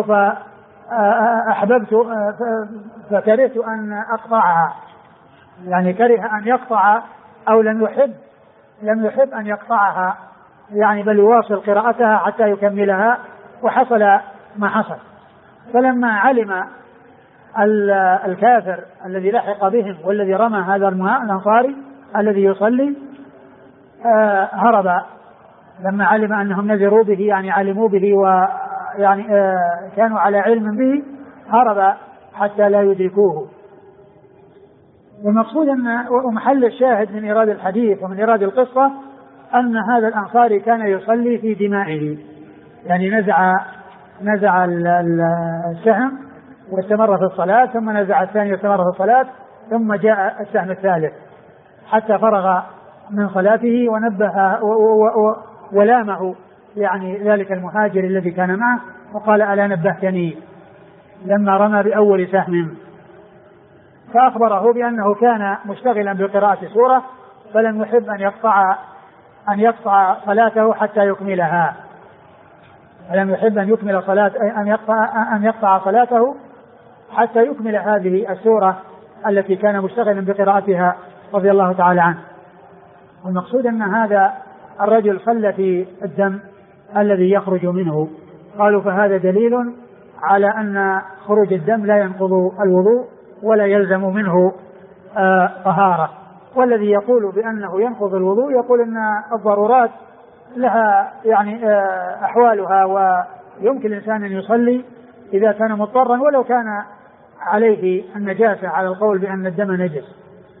فكرهت أن أقطعها، يعني كره أن يقطع أو لم يحب أن يقطعها، يعني بل يواصل قراءتها حتى يكملها، وحصل ما حصل. فلما علم الكافر الذي لحق بهم والذي رمى هذا الأنصاري الذي يصلي هرب، لما علم أنهم نذروا به، يعني علموا به ويعني كانوا على علم به، هرب حتى لا يدركوه. والمقصود ومحل الشاهد من إيراد الحديث ومن إيراد القصة أن هذا الأنصاري كان يصلي في دمائه، يعني نزع السهم واستمر في الصلاة، ثم نزع الثاني واستمر في الصلاة، ثم جاء السهم الثالث حتى فرغ من صلاته ونبه ولامه يعني ذلك المهاجر الذي كان معه وقال ألا نبهتني لما رمى بأول سهم. فأخبره بأنه كان مشتغلا بقراءة سورة فلم يحب أن يقطع صلاته حتى يكملها. ألم يحب أن يكمل صلاة أن يقطع صلاته حتى يكمل هذه السورة التي كان مشتغلا بقراءتها رضي الله تعالى عنه. والمقصود أن هذا الرجل صلى في الدم الذي يخرج منه، قالوا فهذا دليل على أن خروج الدم لا ينقض الوضوء ولا يلزم منه طهارة. والذي يقول بأنه ينقض الوضوء يقول أن الضرورات لها يعني أحوالها، ويمكن الإنسان أن يصلي إذا كان مضطرا ولو كان عليه النجاسة على القول بأن الدم نجس.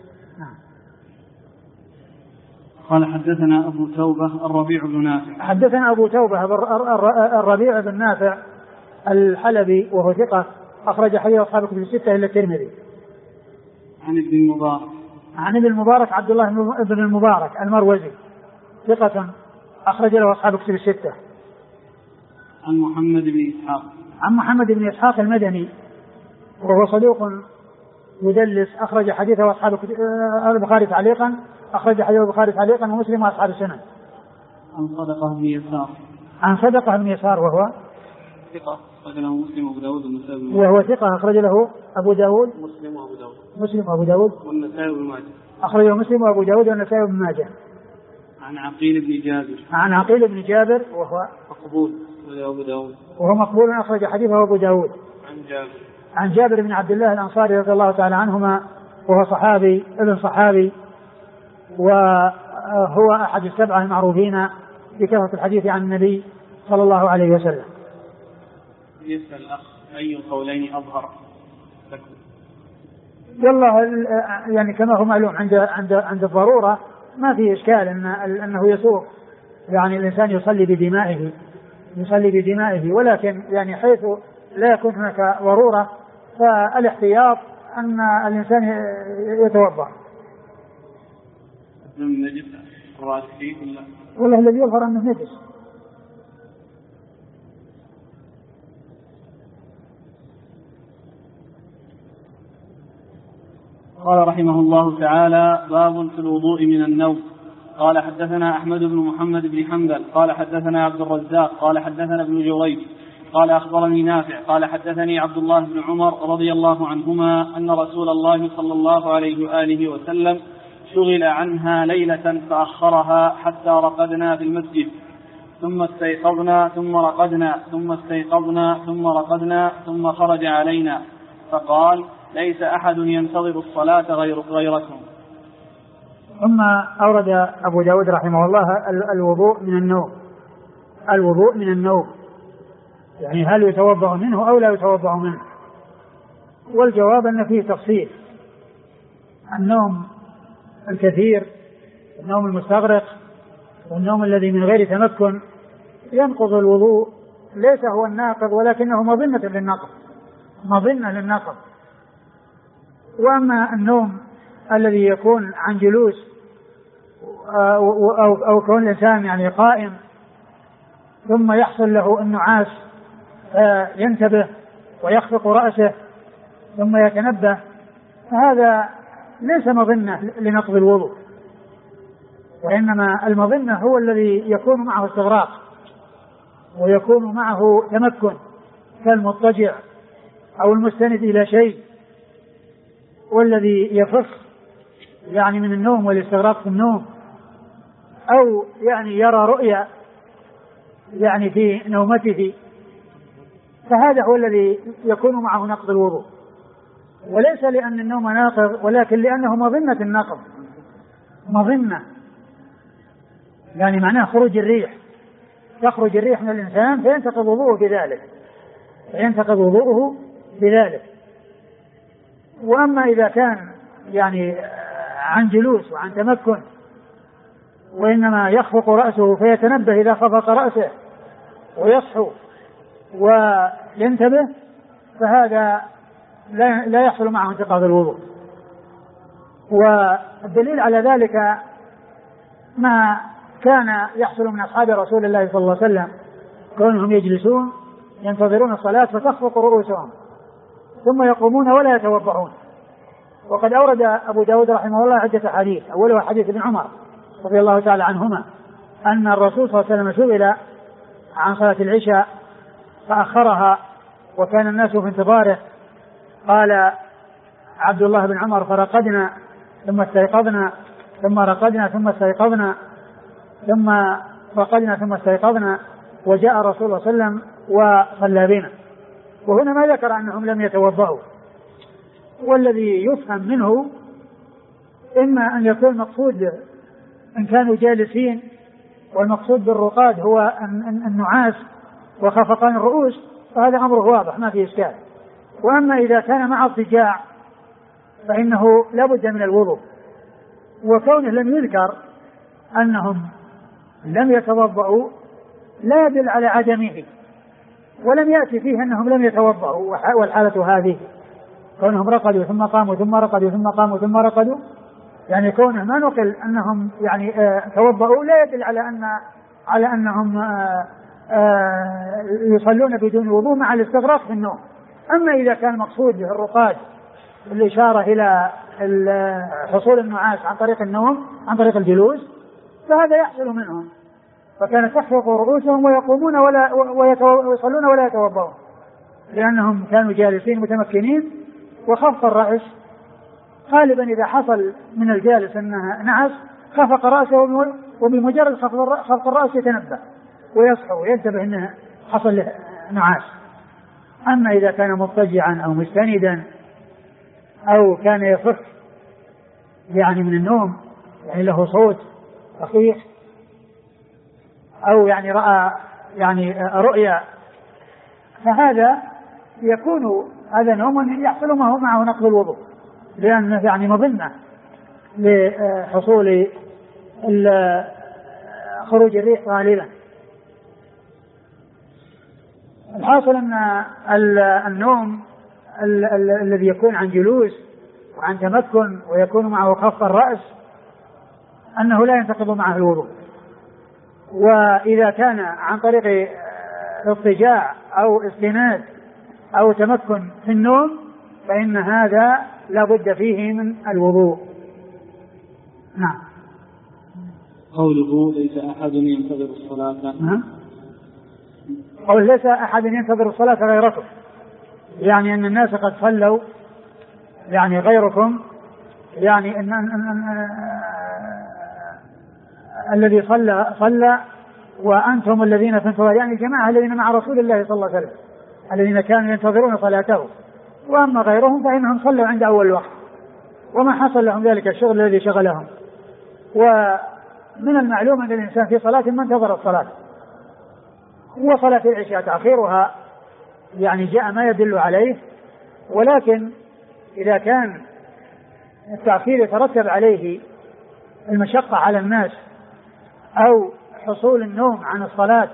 قال حدثنا أبو توبة الربيع بن نافع. حدثنا أبو توبة الربيع بن نافع الحلبي وهو ثقة أخرج حديث أصحاب الكتب الستة إلا الترمذي. عن ابن المبارك. عن ابن المبارك عبد الله بن المبارك المروزي ثقة أخرج له أصحاب الكتب الستة. عن محمد بن إسحاق. عن محمد بن إسحاق المدني وهو صدوق يدلس أخرج حديثه أصحاب البخاري تعليقا، أخرج حديث البخاري تعليقا ومسلم وأصحاب السنن. عن صدقة بن يسار. عن صدقة بن يسار وهو ثقة أخرج له مسلم وأبو داود والنسائي. وهو ثقة أخرج له أبو داود مسلم وأبو داود والنسائي بن ماجه. أخرجه مسلم وأبو داود والنسائي بن ماجه. عن عقيل بن جابر. عن عقيل بن جابر وهو مقبول وأبو داود. وهو مقبول أخرج حديثه أبو داود. عن جابر بن عبد الله الأنصاري رضي الله تعالى عنهما وهو صحابي ابن صحابي، وهو أحد السبعة المعروفين بكثرة الحديث عن النبي صلى الله عليه وسلم. يسأل الأخ أي القولين أظهر؟ والله يعني كما هو معلوم عند الضرورة ما في إشكال أنه يسوق يعني الإنسان يصلي بدمائه، ولكن يعني حيث لا يكون هناك ضرورة فالاحتياط أن الإنسان يتوضأ. نجد الرأس فيه والله الذي يظهر أنه نجس. قال رحمه الله تعالى: باب في الوضوء من النوم. قال حدثنا أحمد بن محمد بن حنبل قال حدثنا عبد الرزاق قال حدثنا ابن جريج قال أخبرني نافع قال حدثني عبد الله بن عمر رضي الله عنهما أن رسول الله صلى الله عليه وآله وسلم شغل عنها ليلة فأخرها حتى رقدنا في المسجد، ثم استيقظنا ثم رقدنا ثم استيقظنا ثم رقدنا ثم خرج علينا فقال: ليس أحد ينتظر الصلاة غيركم. ثم أورد أبو داود رحمه الله الوضوء من النوم، يعني هل يتوضأ منه أو لا يتوضأ منه؟ والجواب أن فيه تفصيل. النوم الكثير، النوم المستغرق، والنوم الذي من غير تمكن ينقض الوضوء، ليس هو الناقض ولكنه مظنة للنقض. وأما النوم الذي يكون عن جلوس أو كون الإنسان يعني قائم ثم يحصل له النعاس ينتبه ويخفق رأسه ثم يتنبه، فهذا ليس مظنة لنقض الوضوء، وإنما المظنة هو الذي يكون معه استغراق ويكون معه تمكن كالمضطجع أو المستند إلى شيء، والذي يفص يعني من النوم والاستغراق في النوم، أو يعني يرى رؤيا يعني في نومته، فهذا هو الذي يكون معه نقض الوضوء، وليس لأن النوم ناقض ولكن لأنه مظنة النقض، مظنة يعني معناه خروج الريح، تخرج الريح من الإنسان فينتقض وضوءه بذلك. وأما إذا كان يعني عن جلوس وعن تمكن وإنما يخفق رأسه فيتنبه إذا خفق رأسه ويصحو وينتبه، فهذا لا يحصل معه انتقاض الوضوء. والدليل على ذلك ما كان يحصل من أصحاب رسول الله صلى الله عليه وسلم، كونهم يجلسون ينتظرون الصلاة فتخفق رؤوسهم ثم يقومون ولا يتوضعون. وقد أورد أبو داود رحمه الله عدة حديث، أولها حديث ابن عمر رضي الله تعالى عنهما أن الرسول صلى الله عليه وسلم سئل عن صلاة العشاء فأخرها وكان الناس في انتظاره. قال عبد الله بن عمر: فرقدنا ثم استيقظنا ثم رقدنا ثم استيقظنا ثم رقدنا ثم استيقظنا وجاء رسول الله صلى الله عليه وسلم وصلى بنا. وهنا ما ذكر أنهم لم يتوضأوا، والذي يفهم منه إما أن يكون مقصود إن كانوا جالسين والمقصود بالرقاد هو النعاس وخفقان الرؤوس، فهذا أمره واضح ما فيه إشكال. وأما إذا كان مع اضطجاع فإنه لا بد من الوضوء، وكونه لم يذكر أنهم لم يتوضأوا لا يدل على عدمه، ولم يأتي فيه أنهم لم يتوضأوا. والحالة هذه كونهم رقدوا ثم قاموا ثم رقدوا ثم قاموا ثم رقدوا، يعني كونه ما نقل أنهم يعني توضأوا لا يدل على أنهم يصلون بدون وضوء مع الاستغراق في النوم. أما إذا كان مقصود به الرقاد الإشارة إلى حصول النعاس عن طريق النوم عن طريق الجلوس فهذا يحصل منهم، فكانت تخفق رؤوسهم ويقومون ويصلون ولا يتوضؤون، لأنهم كانوا جالسين متمكنين. وخفق الرأس غالبا إذا حصل من الجالس أنه نعس خفق رأسه، وبمجرد خفق الرأس يتنبه ويصحو وينتبه أنه حصل له نعاس. أما إذا كان مضطجعا أو مستندا أو كان يفك يعني من النوم، يعني له صوت رقيق، أو يعني رأى يعني رؤيا، فهذا يكون هذا نوم يحصل معه نقض الوضوء، لأنه يعني مظنة لحصول خروج الريح غالبا. الحاصل أن النوم الذي يكون عن جلوس وعن تمكن ويكون معه خفق الرأس أنه لا ينتقض معه الوضوء. وإذا كان عن طريق اضطجاع أو استناد أو تمكن في النوم فإن هذا لا بد فيه من الوضوء. نعم. قوله ليس أحد ينتظر الصلاة. نعم. قول ليس أحد ينتظر الصلاة غيركم، يعني أن الناس قد صلوا، يعني غيركم، يعني أن الذي صلى وأنتم الذين في انتظار، يعني الجماعة الذين مع رسول الله صلى الله عليه وسلم الذين كانوا ينتظرون صلاته. وأما غيرهم فإنهم صلوا عند أول وقت وما حصل لهم ذلك الشغل الذي شغلهم. ومن المعلوم أن الإنسان في صلاة ما انتظر الصلاة، وصلاة العشاء تأخيرها يعني جاء ما يدل عليه، ولكن إذا كان التأخير يترتب عليه المشقة على الناس أو حصول النوم عن الصلاة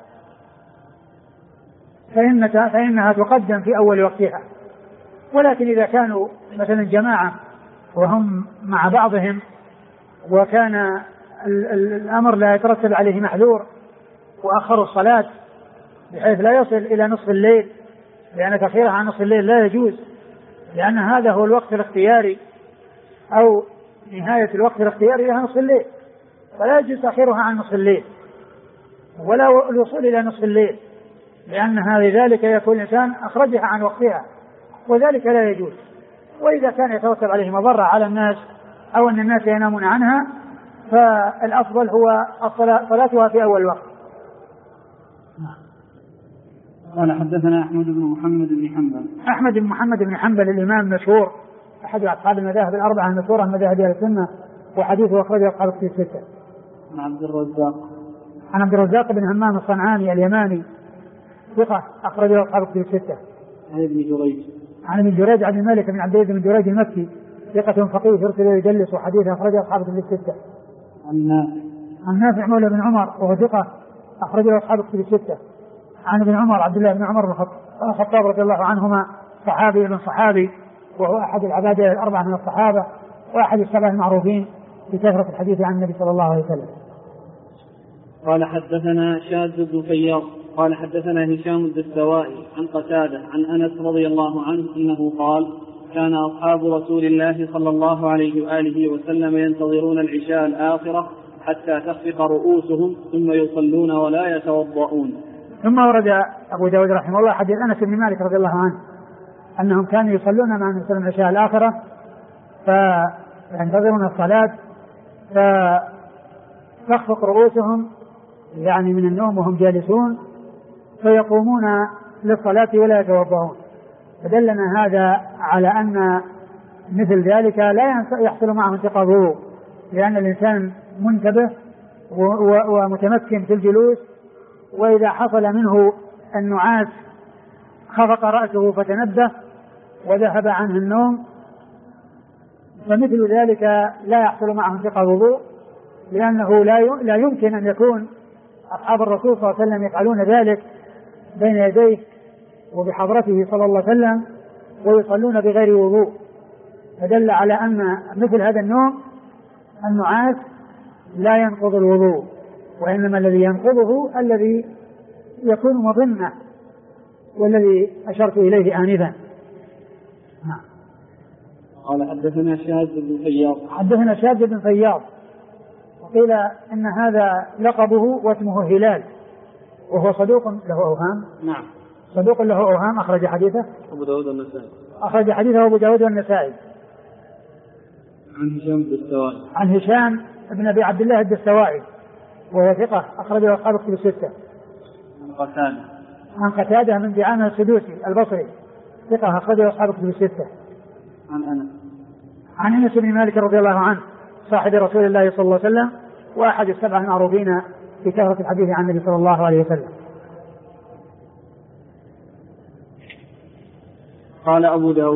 فإنها تقدم في أول وقتها. ولكن إذا كانوا مثلا جماعة وهم مع بعضهم وكان الأمر لا يترتب عليه محذور وأخروا الصلاة بحيث لا يصل إلى نصف الليل، لأن تأخيرها عن نصف الليل لا يجوز، لأن هذا هو الوقت الاختياري أو نهاية الوقت الاختياري لها نصف الليل، فلا يجوز تأخيرها عن نصف الليل ولا الوصول إلى نصف الليل، لأن هذا ذلك يكون الإنسان أخرجها عن وقتها وذلك لا يجوز. وإذا كان يترتب عليه مضرة على الناس أو أن الناس ينامون عنها فالأفضل هو صلاتها في أول وقت. قال حدثنا أحمد بن محمد بن حنبل. أحمد بن محمد بن حنبل الإمام المشهور أحد أصحاب المذاهب الأربعة المشهورة من مذاهب أهل السنة، وحديثه أخرجه أصحاب الكتب الستة. عن عبد الرزاق. عن عبد الرزاق بن همام الصنعاني اليماني ثقة أخرجه أصحاب الكتب الستة. عن ابن جريج. عن ابن جريج عبد الملك بن عبد بن جريج المكي ثقة فقيه يرسل ويدلس، وحديثه أخرجه أصحاب الكتب الستة. عن نافع مولى بن عمر وهو ثقة أخرجه أصحاب الكتب الستة. عن ابن عمر عبد الله بن عمر بن الخطاب رضي الله عنهما صحابي ابن صحابي، وهو أحد العبادة الأربعة من الصحابة وأحد السبع المعروفين بكثرة الحديث عن النبي صلى الله عليه وسلم. قال حدثنا شاذ بن فياض قال حدثنا هشام الدستوائي عن قتادة عن أنس رضي الله عنه أنه قال كان أصحاب رسول الله صلى الله عليه وآله وسلم ينتظرون العشاء الآخرة حتى تخفق رؤوسهم ثم يصلون ولا يتوضؤون. ثم ورد أبو داود رحمه الله حديث أنس بن مالك رضي الله عنه أنهم كانوا يصلون مع النبي صلى الله عليه وسلم العشاء الآخرة فينتظرون الصلاة فتخفق رؤوسهم يعني من النوم وهم جالسون فيقومون للصلاة ولا يتوضؤون. فدلنا هذا على أن مثل ذلك لا يحصل معه انتقاض وضوء، لأن الإنسان منتبه ومتمكن في الجلوس، وإذا حصل منه النعاس خفق رأسه فتنبه وذهب عنه النوم، فمثل ذلك لا يحصل معه انتقاض وضوء، لأنه لا يمكن أن يكون أصحاب الرسول صلى الله عليه وسلم يفعلون ذلك بين يديه وبحضرته صلى الله عليه وسلم ويصلون بغير وضوء. فدل على أن مثل هذا النوم النعاس لا ينقض الوضوء، وإنما الذي ينقضه الذي يكون مظنة، والذي أشرت إليه آنفا. قال حدثنا شاذ بن فياض. حدثنا شاذ بن فياض، وقيل إن هذا لقبه واسمه هلال، وهو صدوق له أوهام. نعم. صدوق له أوهام. أخرج حديثه أبو داود والنسائي. أخرج حديثه أبو داود والنسائي. عن هشام الدستوائي. عن هشام بن أبي عبد الله الدستوائي وهو ثقة أخرجه أصحاب الكتب الستة. عن قتادة. عن قتادة من دعامة السدوسي البصري ثقة أخرجه أصحاب الكتب الستة. عن أنس. عن أنس بن مالك رضي الله عنه صاحب رسول الله صلى الله عليه وسلم وأحد السبعة المعروفين بكثرة الحديث عن النبي صلى الله عليه وسلم. قال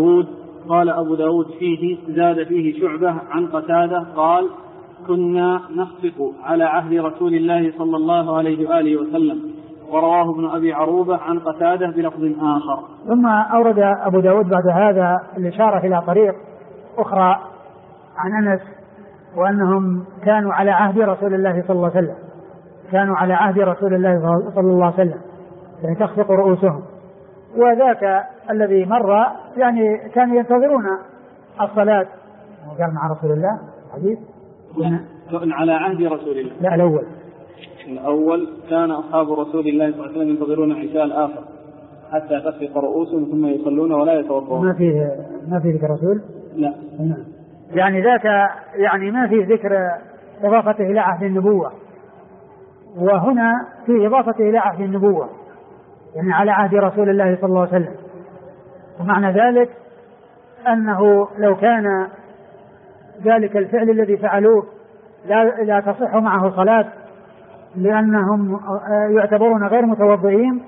أبو داود فيه زاد فيه شعبة عن قتادة قال كنا نخفق على عهد رسول الله صلى الله عليه وآله وسلم. ورواه ابن أبي عروبة عن قتادة بلفظ آخر. ثم أورد أبو داود بعد هذا الإشارة إلى طريق أخرى عن أنس، وأنهم كانوا على عهد رسول الله صلى الله عليه وسلم، كانوا على عهد رسول الله صلى الله عليه وسلم، يعني تخفق رؤوسهم. وذاك الذي مر يعني كانوا ينتظرون الصلاة، وقال مع رسول الله حديث على عهد رسول الله. لا، الأول كان أصحاب رسول الله صلى الله عليه وسلم ينتظرون العشاء الآخر حتى تخفق رؤوسهم ثم يصلون ولا يتوضؤون. ما في ذكر رسول؟ لا. يعني ذاك يعني ما في ذكر إضافته إلى عهد النبوة، وهنا في إضافته إلى عهد النبوة، يعني على عهد رسول الله صلى الله عليه وسلم. ومعنى ذلك أنه لو كان ذلك الفعل الذي فعلوه لا تصح معه صلاة لأنهم يعتبرون غير متوضئين،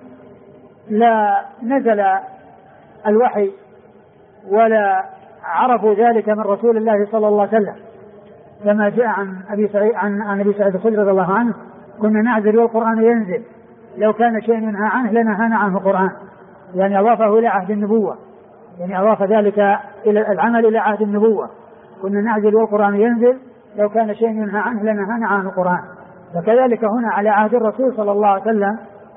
لا نزل الوحي ولا عرفوا ذلك من رسول الله صلى الله عليه وسلم، كما جاء عن أبي سعيد الخدري رضي الله عنه كنا نعزل والقرآن ينزل، لو كان شيء ينهى عنه لنهانا عنه القرآن، يعني أضافه إلى عهد النبوة، يعني أضاف ذلك إلى العمل إلى عهد النبوة. كنا نعزل والقرآن ينزل، لو كان شيء ينهى عنه لنهانا عنه القرآن. فكذلك هنا على عهد الرسول صلى الله عليه وسلم،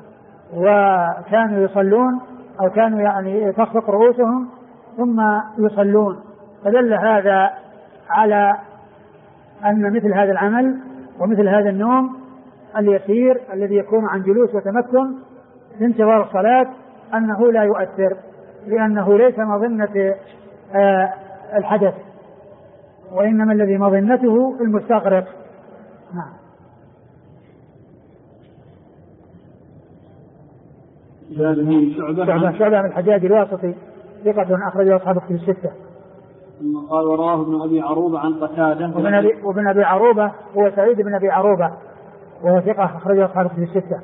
وكانوا يصلون أو كانوا يعني تخفق رؤوسهم ثم يصلون. فدل هذا على أن مثل هذا العمل ومثل هذا النوم اليسير الذي يكون عن جلوس وتمكن في انتظار الصلاة أنه لا يؤثر، لأنه ليس مظنة الحدث، وإنما الذي مظنته المستغرق. نعم. شعبة من الحجاج الواسطي ثقة أخرجه أصحاب الكتب الستة. قال وراه ابن أبي عروبة عن قتادة. وابن أبي عروبة هو سعيد بن أبي عروبة وهو ثقة أخرجه أصحاب الكتب الستة.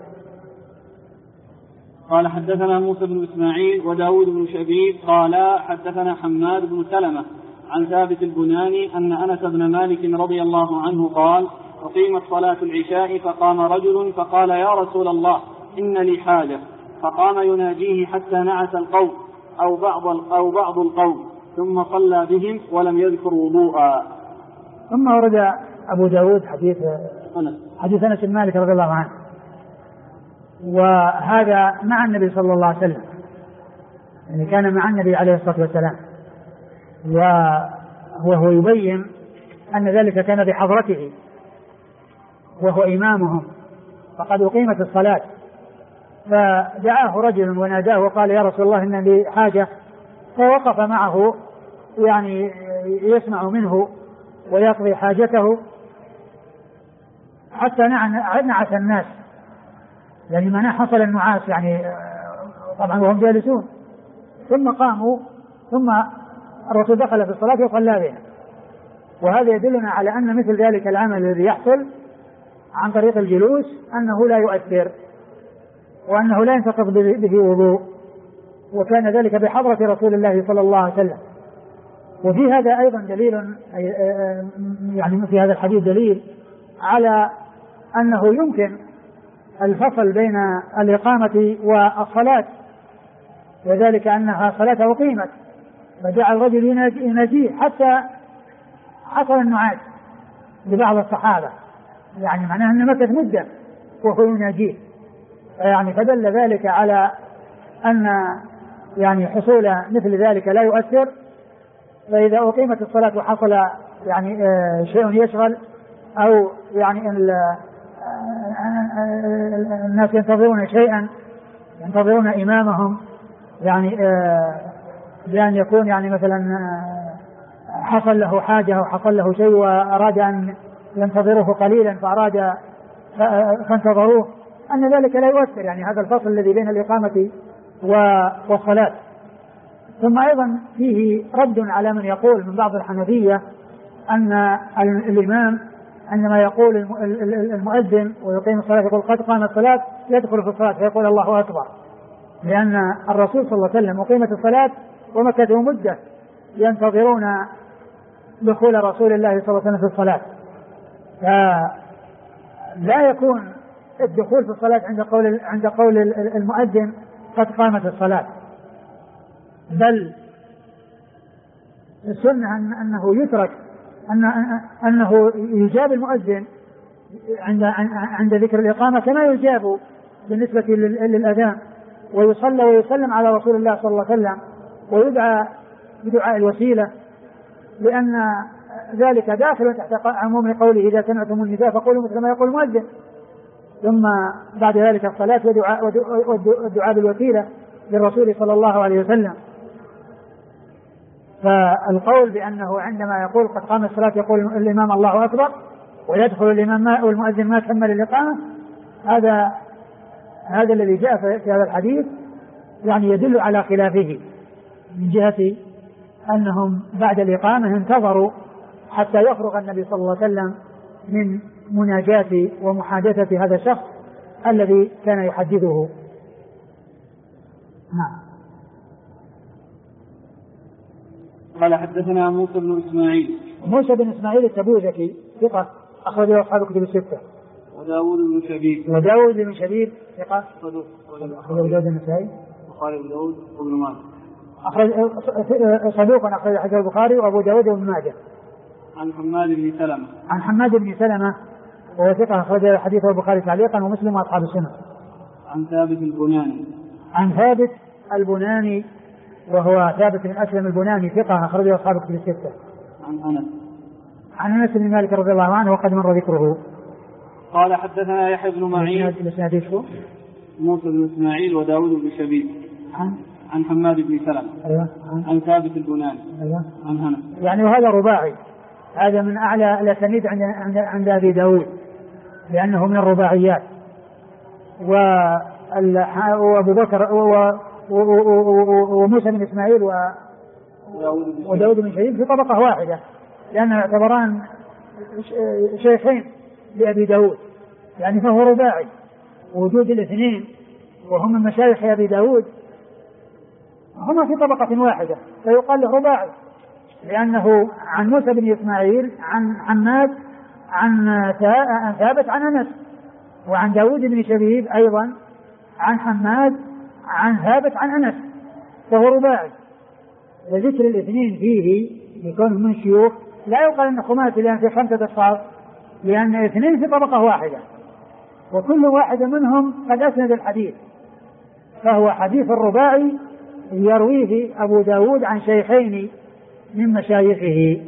قال حدثنا موسى بن إسماعيل وداود بن شبيب قال حدثنا حماد بن سلمة عن ثابت البناني أن أنس بن مالك رضي الله عنه قال أقيمت صلاة العشاء فقام رجل فقال يا رسول الله إن لي حاجة، فقام يناجيه حتى نعس القوم أو بعض القوم ثم صلى بهم ولم يذكر وضوءا. ثم ورد أبو داود حديث أنس بن مالك رضي الله عنه، وهذا مع النبي صلى الله عليه وسلم، يعني كان مع النبي عليه الصلاة والسلام، وهو يبين أن ذلك كان بحضرته وهو إمامهم، فقد أقيمت الصلاة فدعاه رجل وناداه وقال يا رسول الله إن لي حاجة، فوقف معه يعني يسمع منه ويقضي حاجته حتى نعس الناس، يعني ما حصل النعاس يعني طبعا وهم جالسون، ثم قاموا، ثم الرسول دخل في الصلاة وصلى بها. وهذا يدلنا على أن مثل ذلك العمل الذي يحصل عن طريق الجلوس أنه لا يؤثر، وأنه لا ينتقض به وضوء، وكان ذلك بحضرة رسول الله صلى الله عليه وسلم. وفي هذا أيضا دليل، يعني في هذا الحديث دليل على أنه يمكن الفصل بين الإقامة والصلاة، وذلك أنها صلاة أقيمت فجعل الرجل يناجيه حتى حصل النعاس لبعض الصحابة، يعني معناه أن مكث مدة وهو يناجيه، يعني فدل ذلك على أن يعني حصول مثل ذلك لا يؤثر. فإذا أقيمت الصلاة وحصل يعني شيء يشغل، أو يعني الناس ينتظرون شيئا، ينتظرون إمامهم، يعني بأن يكون يعني مثلا حصل له حاجة أو حصل له شيء وأراد أن ينتظروه قليلا فانتظروه، أن ذلك لا يؤثر، يعني هذا الفصل الذي بين الإقامة والصلاة. ثم أيضا فيه رد على من يقول من بعض الحنفية أن الإمام عندما يقول المؤذن ويقيم الصلاة يقول قد قام الصلاة يدخل في الصلاة فيقول الله أكبر، لأن الرسول صلى الله عليه وسلم أقيمت الصلاة ومكثوا مدة ينتظرون دخول رسول الله صلى الله عليه وسلم في الصلاة، فلا يكون الدخول في الصلاة عند قول المؤذن قد قامت الصلاة، بل السنة أنه يترك أنه يجاب المؤذن عند ذكر الإقامة كما يجاب بالنسبة للأذان، ويصلى ويسلم على رسول الله صلى الله عليه وسلم ويدعى بدعاء الوسيلة، لأن ذلك داخل تحت عموم قوله إذا سمعتم النداء فقولوا مثل ما يقول المؤذن، ثم بعد ذلك الصلاة والدعاء بالوسيلة للرسول صلى الله عليه وسلم. فالقول بأنه عندما يقول قد قام الصلاة يقول الإمام الله أكبر ويدخل الإمام والمؤذن ما كمل الإقامة، هذا الذي جاء في هذا الحديث يعني يدل على خلافه، من جهة أنهم بعد الإقامة انتظروا حتى يفرغ النبي صلى الله عليه وسلم من مناجاة ومحادثة هذا الشخص الذي كان يحدثه. قال حدثنا موسى بن إسماعيل. موسى بن إسماعيل التبوذكي ثقة أخرج له أصحاب الكتب الستة. وداود بن شبيب. وداود بن شبيب ثقة صدوق. أخرج داود النسائي. البخاري وداود وابن ماجه. صدوق أخرج حديث البخاري وأبو داود وابن ماجه. عن حماد بن سلمة. عن حماد بن سلمة وهو ثقة أخرج حديث البخاري تعليقا ومسلم وأصحاب السنة. عن ثابت البناني. عن ثابت البناني وهو ثابت بن أسلم البناني ثقة أخرجه أصحاب الكتب الستة. عن أنس بن مالك رضي الله عنه وقد مر ذكره. قال حدثنا يحيى بن معين. موسى بن إسماعيل وداود بن شبيب. عن حماد بن سلمة. أيوة. عن ثابت البناني. أيوة. عن أنس. يعني وهذا رباعي، هذا من أعلى الأسانيد عند أبي داود لأنه من الرباعيات. وأبو بكر وموسى بن إسماعيل وداود بن شبيب في طبقة واحدة، لأنه يعتبران شيخين لأبي داود، يعني فهو رباعي. وجود الاثنين وهم من مشايخ أبي داود هما في طبقة واحدة فيقال له رباعي، لأنه عن موسى بن إسماعيل عن حماد عن ثابت عن أنس، وعن داود بن شبيب أيضا عن حماد عن ثابت عن أنس، فهو رباعي. وذكر الاثنين فيه يكون من شيوخ لا يقال أنه خماسي لأن في 5 أصحاب، لأن الاثنين في طبقة واحدة وكل واحد منهم قد أسند الحديث، فهو حديث الرباعي يرويه أبو داود عن شيخين من مشايخه،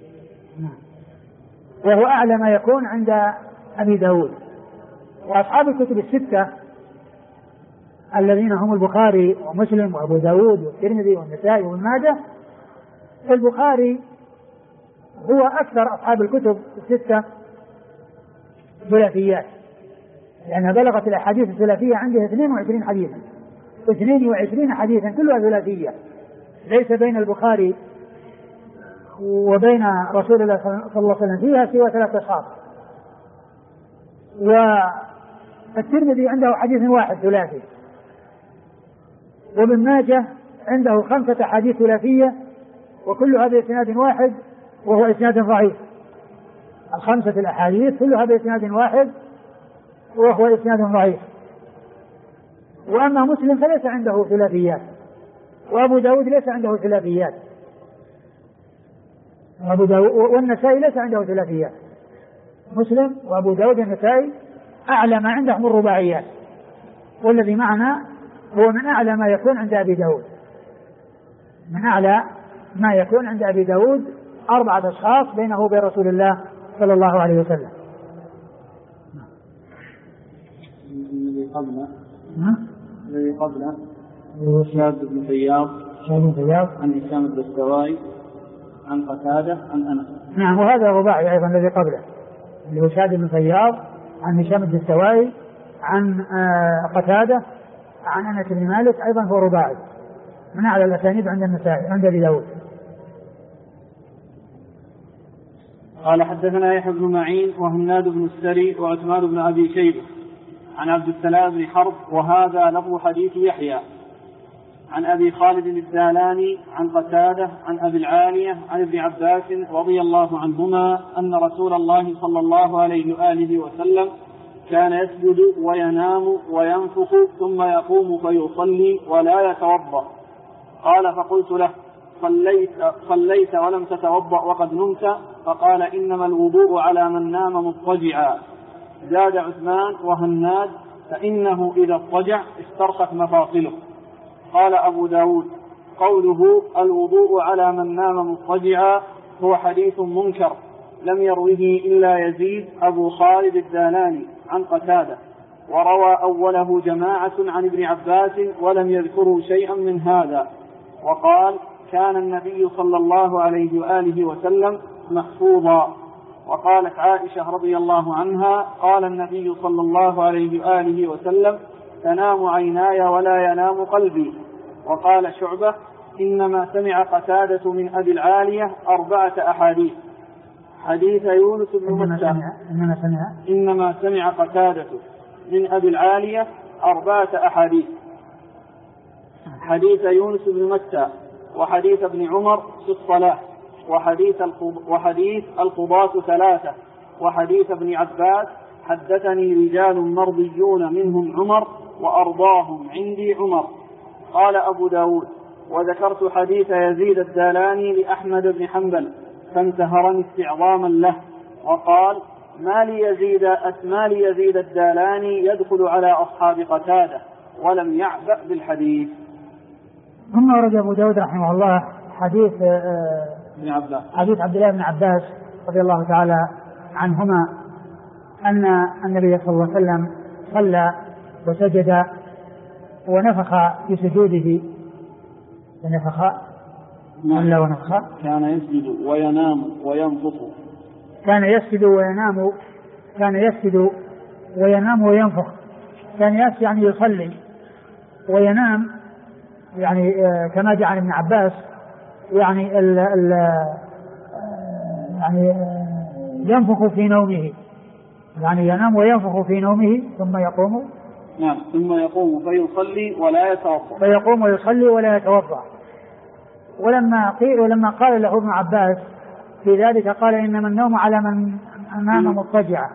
وهو أعلى ما يكون عند أبي داود. وأصحاب الكتب الستة الذين هم البخاري ومسلم وأبو داود والترمذي والنسائي وابن ماجه، البخاري هو أكثر أصحاب الكتب الستة ثلاثيات، لأنها بلغت الأحاديث الثلاثية عنده 22 حديثا، 22 حديثا كلها ثلاثية، ليس بين البخاري وبين رسول الله صلى الله عليه وسلم فيها سوى 3 أشخاص. والترمذي عنده حديث واحد ثلاثي، وابن ماجه عنده 5 أحاديث ثلاثية وكلها بإسناد واحد وهو إسناد ضعيف. 5 الأحاديث كلها بإسناد واحد وهو إسناد ضعيف. وأما مسلم فليس عنده ثلاثيات، وأبو داود ليس عنده ثلاثيات، والنسائي ليس عنده ثلاثيات. مسلم وأبو داود والنسائي أعلى ما عندهم الرباعيات، والذي معنا هو من أعلى ما يكون عند أبي داود، من أعلى ما يكون عند أبي داود 4 أشخاص بينه وبين رسول الله صلى الله عليه وسلم. الذي قبله شهاب بن فياض عن هشام الدستوائي عن قتادة عن أنس. نعم، وهذا رباعي أيضا الذي قبله اللي هو شهاب بن فياض عن هشام الدستوائي عن قتادة عن أنس بن مالك، أيضا هو رباعي من أعلى الأسانيد عند النسائي عند أبي داود. قال حدثنا يحيى بن معين وهناد بن السري وعثمان بن أبي شيبة عن عبد السلام بن حرب، وهذا لفظ حديث يحيى عن أبي خالد الدالاني عن قتادة عن أبي العالية عن ابن عباس رضي الله عنهما أن رسول الله صلى الله عليه وآله وسلم كان يسجد وينام وينفخ ثم يقوم فيصلي ولا يتوضأ. قال فقلت له صليت ولم تتوضأ وقد نمت؟ فقال إنما الوضوء على من نام مضطجعا. زاد عثمان وهناد فإنه إذا اضطجع استرخت مفاصله. قال أبو داود قوله الوضوء على من نام مضطجعا هو حديث منكر لم يروه إلا يزيد أبو خالد الدالاني عن قتادة، وروى أوله جماعة عن ابن عباس ولم يذكروا شيئا من هذا. وقال كان النبي صلى الله عليه وآله وسلم محفوظا. وقالت عائشة رضي الله عنها قال النبي صلى الله عليه وآله وسلم تنام عيناي ولا ينام قلبي. وقال شعبة إنما سمع قتادة من أبي العالية 4 أحاديث. حديث يونس بن متى إنما سمع قتادة من أبي العالية 4 أحاديث. حديث يونس بن متى وحديث ابن عمر في الصلاة وحديث القضاة 3 وحديث ابن عباس حدثني رجال مرضيون منهم عمر وأرضاهم عندي عمر. قال أبو داود وذكرت حديث يزيد الدالاني لأحمد بن حنبل فانتهرني استعظاما له، وقال ما لي يزيد الدالاني يدخل على أصحاب قتادة ولم يعبأ بالحديث. ثم ورد أبو داود رحمه الله حديث عبد الله بن عباس رضي الله تعالى عنهما أن النبي صلى الله عليه وسلم صلى وسجد ونفخ في سجوده كان يسجد وينام وينفخ. كان يسجد وينام وينفخ. كان يسجد يعني يصلي، وينام يعني كما جاء عن ابن عباس يعني يعني ينفخ في نومه، يعني ينام وينفخ في نومه ثم يقوم فيصلي ولا يتوضأ. فيقوم ويصلي ولا يتوضأ. ولما قال له ابن عباس في ذلك قال إنما النوم على من نام مضطجعا،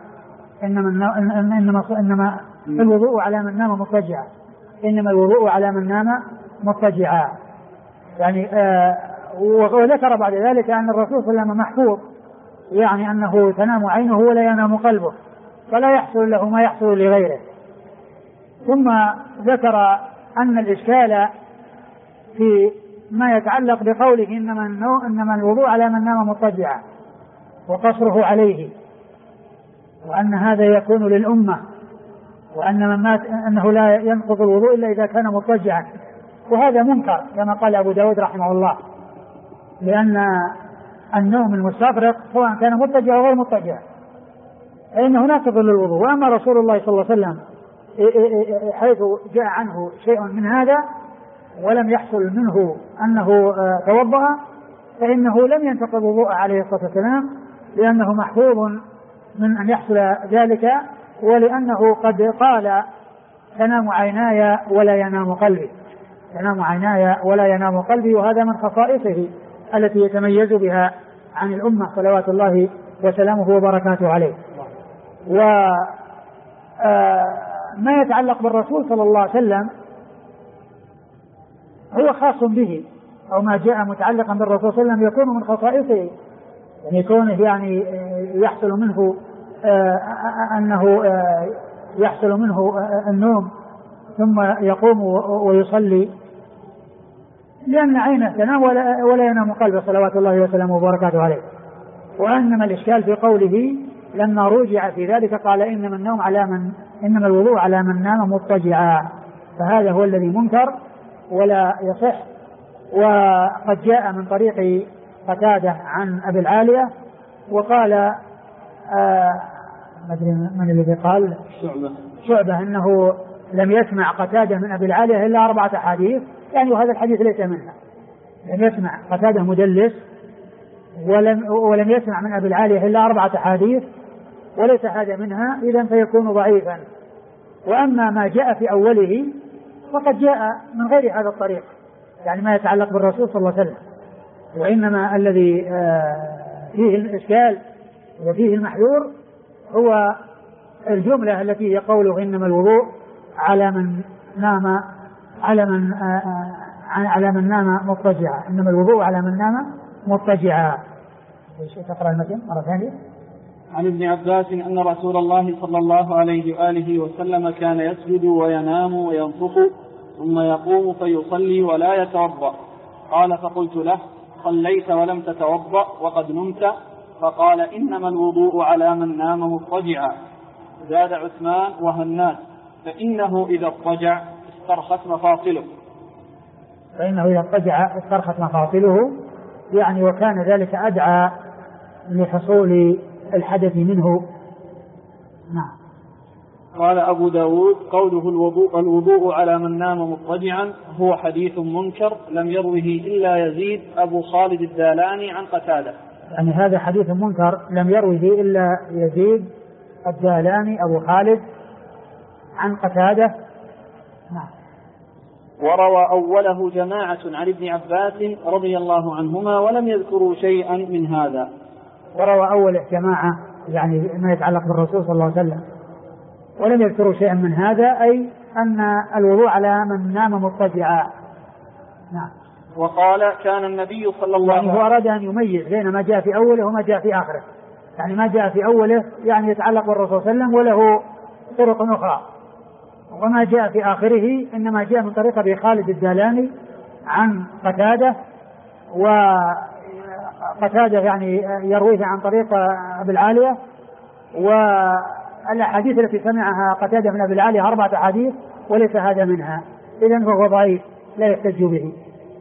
إنما الوضوء على من نام مضطجعا، إنما الوضوء على من نام مضطجعا. يعني وذكر بعد ذلك أن الرسول صلى الله عليه وسلم محفوظ، يعني أنه تنام عينه ولا ينام قلبه، فلا يحصل له ما يحصل لغيره. ثم ذكر أن الإشكال في ما يتعلق بقوله إنما الوضوء على من نام مضطجعا وقصره عليه، وأن هذا يكون للأمة وأن من مات أنه لا ينقض الوضوء إلا إذا كان مضطجعا، وهذا منكر كما قال أبو داود رحمه الله، لأن النوم المستفرغ سواء كان مضطجع أو غير مضطجع فإنه ناقض للوضوء. وأما رسول الله صلى الله عليه وسلم حيث جاء عنه شيء من هذا ولم يحصل منه أنه توضأ فإنه لم ينتقض الوضوء عليه الصلاة والسلام، لأنه محفوظ من أن يحصل ذلك، ولأنه قد قال تنام عيناي ولا ينام قلبي، تنام عيناي ولا ينام قلبي، وهذا من خصائصه التي يتميز بها عن الأمة صلوات الله وسلامه وبركاته عليه. وما يتعلق بالرسول صلى الله عليه وسلم هو خاص به، أو ما جاء متعلقا بالرسول صلى الله عليه وسلم يكون من خصائصه، يعني يكون يعني يحصل منه أنه يحصل منه النوم ثم يقوم ويصلي، لأن عينه تنام ولا ينام قلبه صلوات الله وسلامه وبركاته عليه. وإنما الإشكال في قوله لما رجع في ذلك قال إنما الوضوء على من نام مضطجعا، فهذا هو الذي منكر ولا يصح. وقد جاء من طريق قتادة عن أبي العالية وقال ما أدري من الذي قال شعبة أنه لم يسمع قتادة من أبي العالية إلا 4 أحاديث، يعني وهذا الحديث ليس منها، لم يسمع قتادة مدلس ولم يسمع من أبي العالية إلا 4 أحاديث وليس هذا منها، إذن فيكون ضعيفا. وأما ما جاء في أوله فقد جاء من غير هذا الطريق، يعني ما يتعلق بالرسول صلى الله عليه وسلم. وإنما الذي فيه الإشكال وفيه المحذور هو الجملة التي هي قوله إنما الوضوء على من نام على من نام مضطجعا، إنما الوضوء على من نام مضطجعا. تقرأ المتن مرة ثانية. عن ابن عباس أن رسول الله صلى الله عليه وآله وسلم كان يسجد وينام وينفخ ثم يقوم فيصلي ولا يتوضأ. قال فقلت له صليت ولم تتوضأ وقد نمت؟ فقال إنما الوضوء على من نام مضطجعا. زاد عثمان وهناد فإنه إذا اضطجع استرخت مفاصله. فإنه إذا اضطجع استرخت مفاصله، يعني وكان ذلك أدعى لحصول الحدث منه. نعم. قال أبو داود قوله الوضوء على من نام مضطجعا هو حديث منكر لم يروه إلا يزيد أبو خالد الدالاني عن قتادة. يعني هذا حديث منكر لم يروه إلا يزيد الدالاني أبو خالد عن قتادة. نعم. وروى أوله جماعة عن ابن عباس رضي الله عنهما ولم يذكروا شيئا من هذا. وروى أوله جماعة يعني ما يتعلق بالرسول صلى الله عليه وسلم ولم يذكروا شيئا من هذا، أي أن الوضوء على من نام مضطجعا. نعم. وقال كان النبي صلى الله عليه وسلم يعني هو أراد أن يميز بين ما جاء في أوله وما جاء في آخره، يعني ما جاء في أوله يعني يتعلق بالرسول صلى الله عليه وسلم وله طرق أخرى، وما جاء في آخره إنما جاء من طريق أبي خالد الدالاني عن قتادة، وقتادة يعني يرويه عن طريق أبي العالية، والأحاديث التي سمعها قتادة من أبي العالية 4 أحاديث وليس هذا منها، إذن فهو ضعيف لا يحتج به.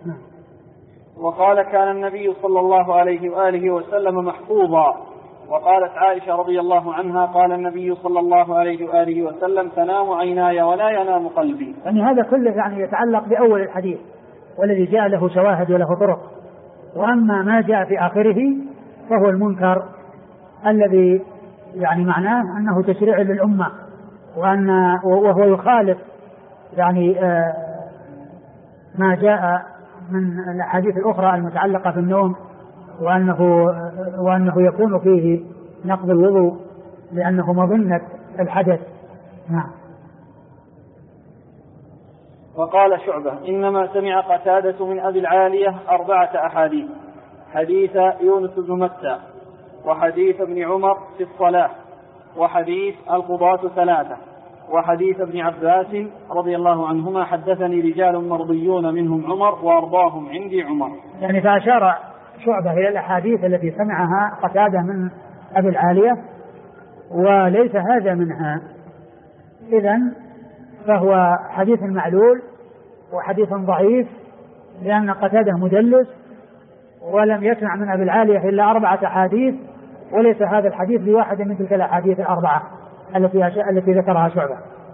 وقال كان النبي صلى الله عليه وآله وسلم محفوظا. وقالت عائشة رضي الله عنها قال النبي صلى الله عليه وآله وسلم تنام عيناي ولا ينام قلبي. يعني هذا كله يعني يتعلق بأول الحديث والذي جاء له شواهد وله طرق، وأما ما جاء في آخره فهو المنكر الذي يعني معناه أنه تشريع للأمة، وهو يخالف يعني ما جاء من الأحاديث الأخرى المتعلقة في النوم، وأنه يكون فيه نقض الوضوء لأنه مظنة الحدث. نعم. وقال شعبة إنما سمع قتادة من أبي العالية 4 أحاديث: حديث يونس بن متى، وحديث ابن عمر في الصلاة، وحديث القضاة 3، وحديث ابن عباس رضي الله عنهما حدثني رجال مرضيون منهم عمر وأرضاهم عندي عمر. يعني فأشار شعبة إلى الأحاديث التي سمعها قتادة من أبي العالية وليس هذا منها، إذن فهو حديث معلول وحديث ضعيف، لأن قتادة مدلس ولم يسمع من أبي العالية إلا 4 أحاديث، وليس هذا الحديث بواحد من تلك الأحاديث 4 التي ذكرها شعبة.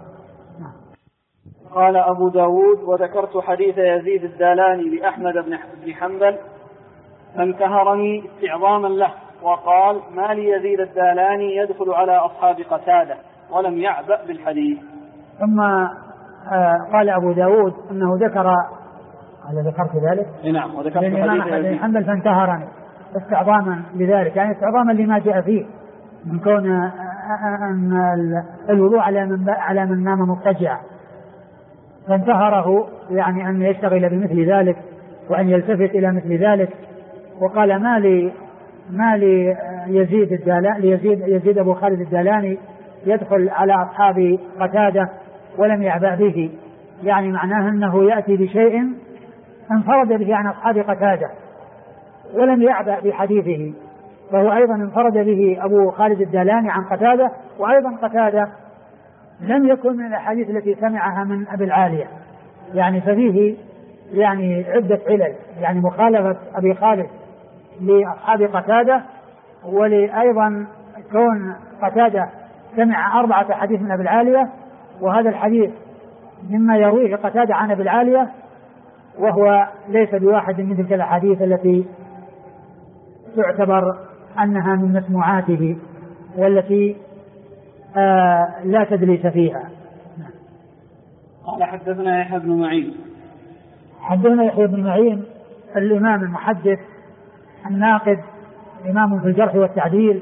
قال أبو داود: وذكرت حديث يزيد الدالاني لأحمد بن حنبل فانتهرني استعظاما له، وقال: ما لي يزيد الدالاني يدخل على أصحاب قتادة، ولم يعبأ بالحديث. ثم قال أبو داود أنه ذكرت ذلك. نعم، وذكرت الإمام أحمد بن حنبل فانتهرني استعظاما لذلك، يعني استعظاما لما جاء فيه من كون أن الوضوء على من نام مضطجعا، فانتهره يعني أن يشتغل بمثل ذلك وأن يلتفت إلى مثل ذلك. وقال: ما لي يزيد أبو خالد الدالاني يدخل على أصحاب قتادة ولم يعبأ به، يعني معناه أنه يأتي بشيء انفرد به عن أصحاب قتادة ولم يعبأ بحديثه، فهو أيضا انفرد به أبو خالد الدالاني عن قتادة، وأيضا قتادة لم يكن من الأحاديث التي سمعها من أبي العالية، يعني ففيه يعني عدة علل، يعني مخالفة أبي خالد لأصحاب قتادة، ولأيضا كون قتادة سمع 4 أحاديث من أبي العالية، وهذا الحديث مما يرويه قتادة عن أبي العالية، وهو ليس بواحد من تلك الأحاديث التي تعتبر أنها من مسموعاته والتي لا تدليس فيها. قال: حدثنا يحيى بن معين. حدثنا يحيى بن معين الإمام المحدث الناقد، إمام في الجرح والتعديل،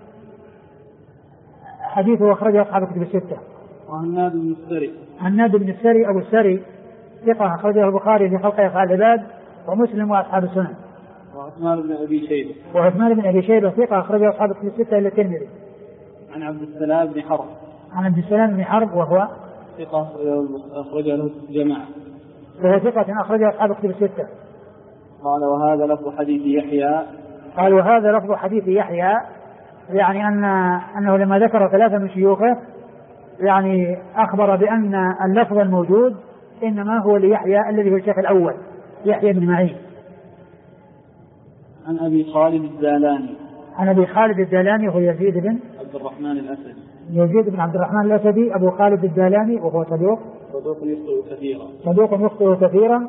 حديثه أخرجه أصحاب الكتب الستة. هناد بن السري أبو السري ثقة، أخرجه البخاري في خلق أفعال العباد ومسلم وأصحاب السنن. وعثمان بن أبي شيبة ثقة، أخرجه أصحاب الكتب الستة إلا الترمذي. عن عبد السلام بن حرب وهو ثقة، أخرجه الجماعة، وهو ثقة أخرجه أصحاب الكتب الستة. قال: وهذا لفظ حديث يحيى. يعني أنه لما ذكر 3 من شيوخه يعني أخبر بأن اللفظ الموجود إنما هو ليحيى الذي هو الشيخ الأول يحيى بن معين. عن أبي خالد الدالاني هو يزيد بن عبد الرحمن الأسدي أبو خالد الدالاني، وهو صدوق يخطئ كثيرا،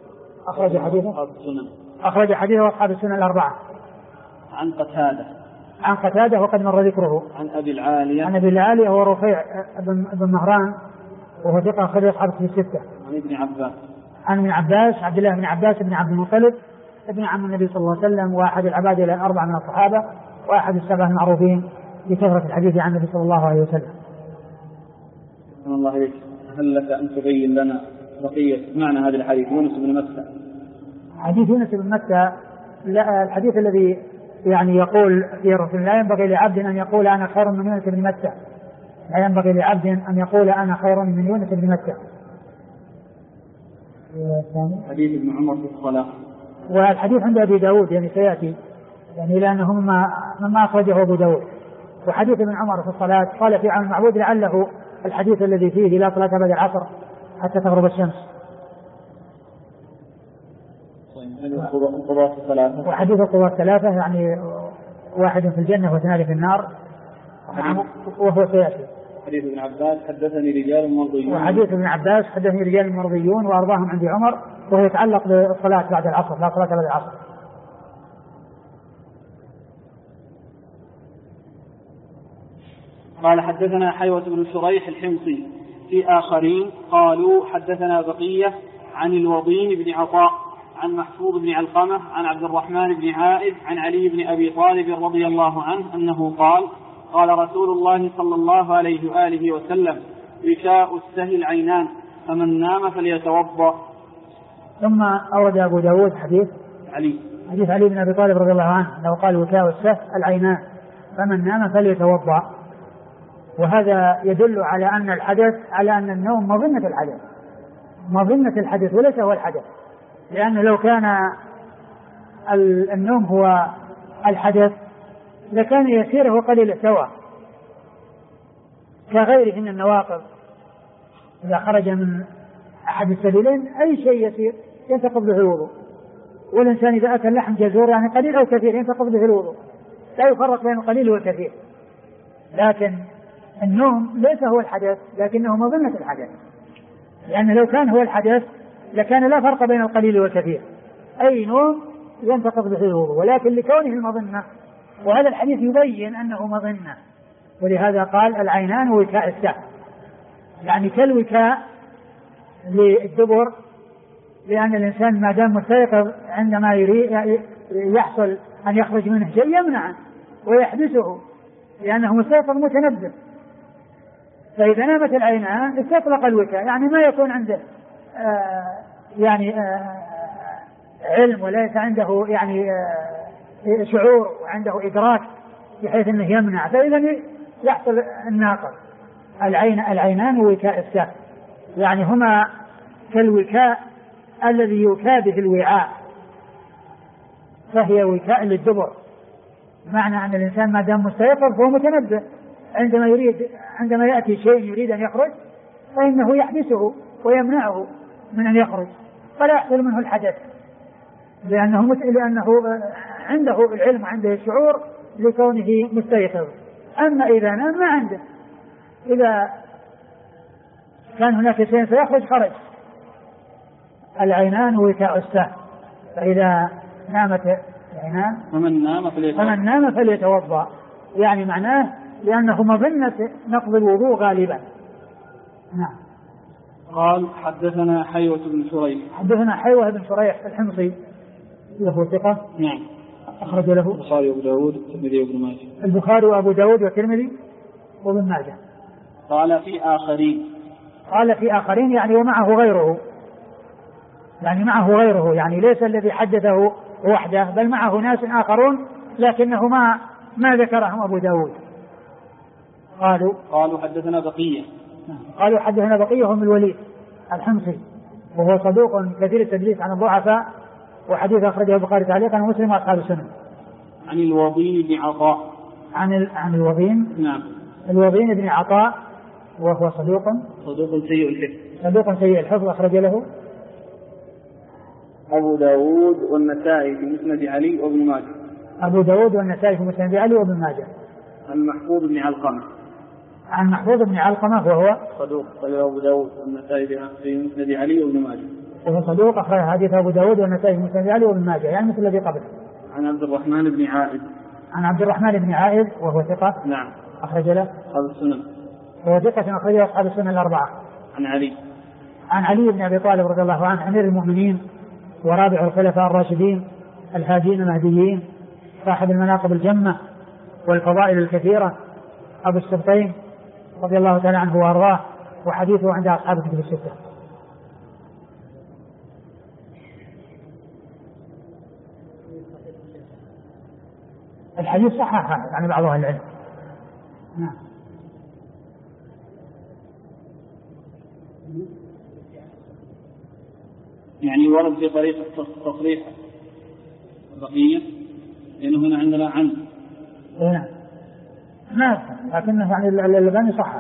أخرج حديثه أصحاب السنن 4. عن قتادة وقد مر ذكره. عن أبي العالية هو رفيع بن مهران، وهو ثقة، أخرج أصحاب الكتب الستة. عن ابن عباس عبد الله بن عباس بن عبد المطلب ابن عم النبي صلى الله عليه وسلم، وأحد العباد 4 من الصحابة، وأحد 7 المعروفين بكثرة الحديث عن النبي صلى الله عليه وسلم. الله عليك، هل لك أن تبين لنا بقية معنى هذا الحديث يونس بن متى؟ حديث يونس بن متى الحديث الذي يعني يقول في الرسول: لا ينبغي لعبد أن يقول أنا خير من يونس بن متى، لا ينبغي لعبد أن يقول أنا خير من يونس بن متى. حديث ابن عمر في الصلاة، والحديث عند أبي داود يعني سيأتي، يعني لأنه مما أخرجه أبو داود. وحديث ابن عمر في الصلاة قال في عون المعبود لعله الحديث الذي فيه لا صلاة بعد العصر حتى تغرب الشمس. وحديث القضاة 3 يعني 1 في الجنة و2 في النار، وهو سيأتي. حديث ابن عباس: حدثني رجال مرضيون. وحديث ابن عباس: حدثني رجال مرضيون وأرضاهم عند عمر، وهو يتعلق بالصلاة بعد العصر، لا صلاة بعد العصر. قال: حدثنا حيوة بن شريح الحمصي. في آخرين قالوا: حدثنا بقية عن الوضين بن عطاء عن محفوظ بن علقمة عن عبد الرحمن بن عائذ عن علي بن أبي طالب رضي الله عنه أنه قال: قال رسول الله صلى الله عليه وآله وسلم: وكاء السهل عينان، فمن نام فليتوضأ. ثم أورد أبو داود حديث علي بن أبي طالب رضي الله عنه أنه قال: وكاء السهل العينان، فمن نام فليتوضأ. وهذا يدل على أن الحدث، على أن النوم مظنة الحدث وليس هو الحدث، لأنه لو كان النوم هو الحدث لكان يسيره قليل السوى كغيره من النواقض إذا خرج من أحد السبيلين أي شيء يسير ينتقض به الوضوء. والإنسان إذا أكل لحم جزور يعني قليل أو كثير ينتقض به الوضوء، لا يفرق بين القليل والكثير. لكن النوم ليس هو الحدث لكنه مظنة الحدث، لأن لو كان هو الحدث لكان لا فرق بين القليل والكثير، أي نوم ينتقض به الوضوء، ولكن لكونه المظنة، وهذا الحديث يبين أنه مظنة، ولهذا قال العينان وكاء السهم، يعني كالوكاء للدبر، لأن الإنسان ما دام مستيقظ عندما يحصل أن يخرج منه شيء يمنعه ويحبسه لأنه مستيقظ متنبه. فإذا نامت العينان استطلق الوكاء، يعني ما يكون عنده علم وليس عنده يعني شعور وعنده إدراك بحيث أنه يمنع، فإذا يحصل الناقض. العينان ووكاء السهم، يعني هما كالوكاء الذي يوكى به الوعاء، فهي وكاء للدبر، معنى أن الإنسان ما دام مستيقظ فهو متنبه، عندما يأتي شيء يريد أن يخرج فإنه يحبسه ويمنعه من أن يخرج، فلا يحصل منه الحدث، لأنه عنده العلم وعنده الشعور لكونه مستيقظ. أما إذا نام ما عنده، إذا كان هناك شيء سيخرج خرج. العينان وكاء السهم، فإذا نامت العينان فمن نام فليتوضأ، يعني معناه لأنه مظنة نقض الوضوء غالبا. نعم. قال حدثنا حيوة بن شريح. حدثنا حيوة بن شريح الحمصي له ثقة. نعم. أخرج له البخاري وأبو داود والترمذي وابن ماجه. البخاري وأبو داود والترمذي وابن ماجه. قال في آخرين يعني ومعه غيره، يعني ليس الذي حدثه وحده، بل معه ناس آخرون لكنه ما ذكرهم أبو داود. قالوا حدثنا بقية. قالوا حدثنا بقية هم الوليد الحمصي، وهو صدوق كثير التدليس عن الضعفاء، وحديث أخرجه البخاري تعليقا ومسلم وأصحاب السنن. عن الوضين بن عطاء. عن الوضين. نعم. الوضين بن عطاء وهو صدوق سيء الحفظ أخرج له أبو داود والنسائي في مسند علي وابن ماجه. أبو داود والنسائي في مسند علي وابن ماجه. عن محفوظ بن علقمة وهو صدوق أبو داود والنسائي في مسند علي وابن ماجه. وهو صدوق أخرج حديث أبو داود والنسائي في مسند علي وابن ماجه، يعني مثل الذي قبله. عن عبد الرحمن بن عائد وهو ثقة. نعم. أخرج له أصحاب السنن. وهو ثقة أخرج له أصحاب السنن الأربعة. عن علي بن أبي طالب رضي الله عنه أمير المؤمنين ورابع الخلفاء الراشدين الهادين المهديين، صاحب المناقب الجمة والفضائل الكثيرة، أبو السبطين رضي الله تعالى عنه وأرضاه، وحديثه عند أصحاب الكتب الستة. الحديث صححه يعني بعض أهل العلم. نعم. يعني ورد في طريقة تصريح بقية، لأنه هنا عندنا عن. نعم. لكنه يعني الألباني صححه.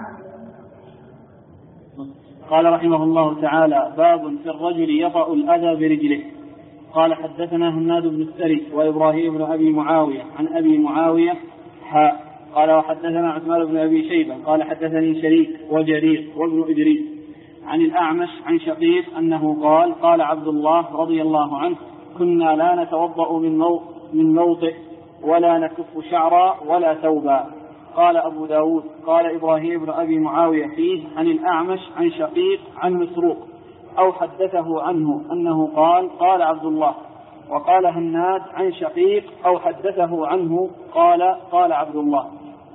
قال رحمه الله تعالى: باب في الرجل يطأ الأذى برجله. قال حدثنا هناد بن السري وإبراهيم بن أبي معاوية عن أبي معاوية قال وحدثنا عثمان بن أبي شيبة قال حدثني شريك وجرير وابن إدريس عن الأعمش عن شقيق أنه قال عبد الله رضي الله عنه: كنا لا نتوضأ من موطئ ولا نكف شعرا ولا ثوبا. قال أبو داود: قال إبراهيم بن أبي معاوية فيه عن الأعمش عن شقيق عن مسروق أو حدثه عنه أنه قال عبد الله. وقال هناد عن شقيق أو حدثه عنه قال عبد الله.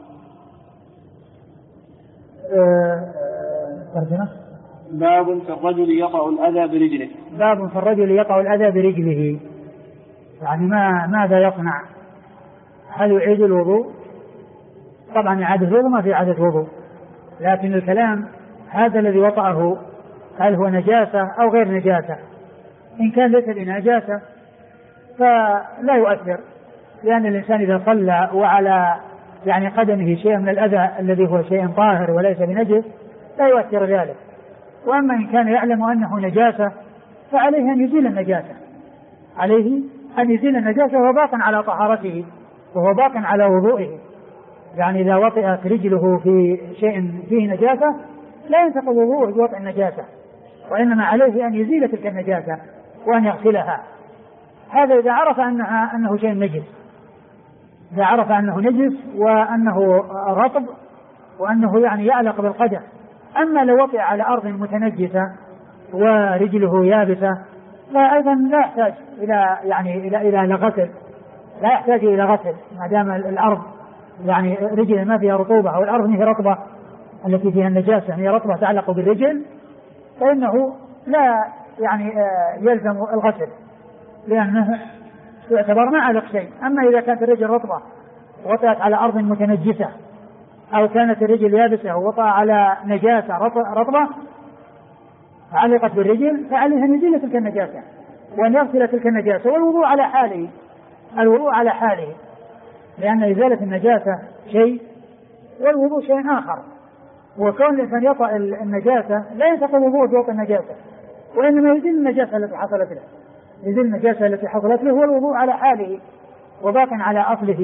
باب في الرجل يطأ الأذى برجله. باب في الرجل يطأ الأذى برجله، يعني ماذا يصنع؟ هل يعيد الوضوء؟ طبعا إعادة الوضوء ما في إعادة وضوء، لكن الكلام هذا الذي وطأه هل هو نجاسة أو غير نجاسة؟ إن كان ليس بنجاسة فلا يؤثر، لأن الإنسان إذا صلى وعلى قدمه شيء من الأذى الذي هو شيء طاهر وليس بنجس لا يؤثر ذلك. وأما إن كان يعلم أنه نجاسة فعليه أن يزيل النجاسة، عليه أن يزيل النجاسة وهو باق على طهارته وهو باق على وضوئه. يعني إذا وطئت رجله في شيء فيه نجاسة لا ينتقض وضوءه بوضع النجاسة، وإنما عليه أن يزيل تلك النجاسة وأن يغسلها. هذا إذا عرف أنه شيء نجس، إذا عرف أنه نجس وأنه رطب وأنه يعني يعلق بالقدم. أما لو وطئ على أرض متنجسة ورجله يابسة فأيضا لا يحتاج إلى غسل، لا يحتاج إلى غسل ما دام الأرض يعني رجل ما فيها رطوبة أو الأرض هي رطبة التي فيها النجاسة هي رطبة تعلق بالرجل، فإنه لا يلزم الغسل لأنه يعتبر ما علق شيء. أما إذا كانت الرجل رطبة وطأت على أرض متنجسة أو كانت الرجل يابسة ووطأ على نجاسة رطبة علقت بالرجل فعليه أن يزيل تلك النجاسة وأن يغسل تلك النجاسة والوضوء على حاله، الوضوء على حاله، لأن إزالة النجاسة شيء والوضوء شيء آخر. وكون الإنسان يطأ النجاسة لا ينتقض الوضوء بوطئ النجاسة، وإنما يزيل النجاسة التي حصلت له، يزيل النجاسة التي حصلت له والوضوء على حاله وباق على أصله.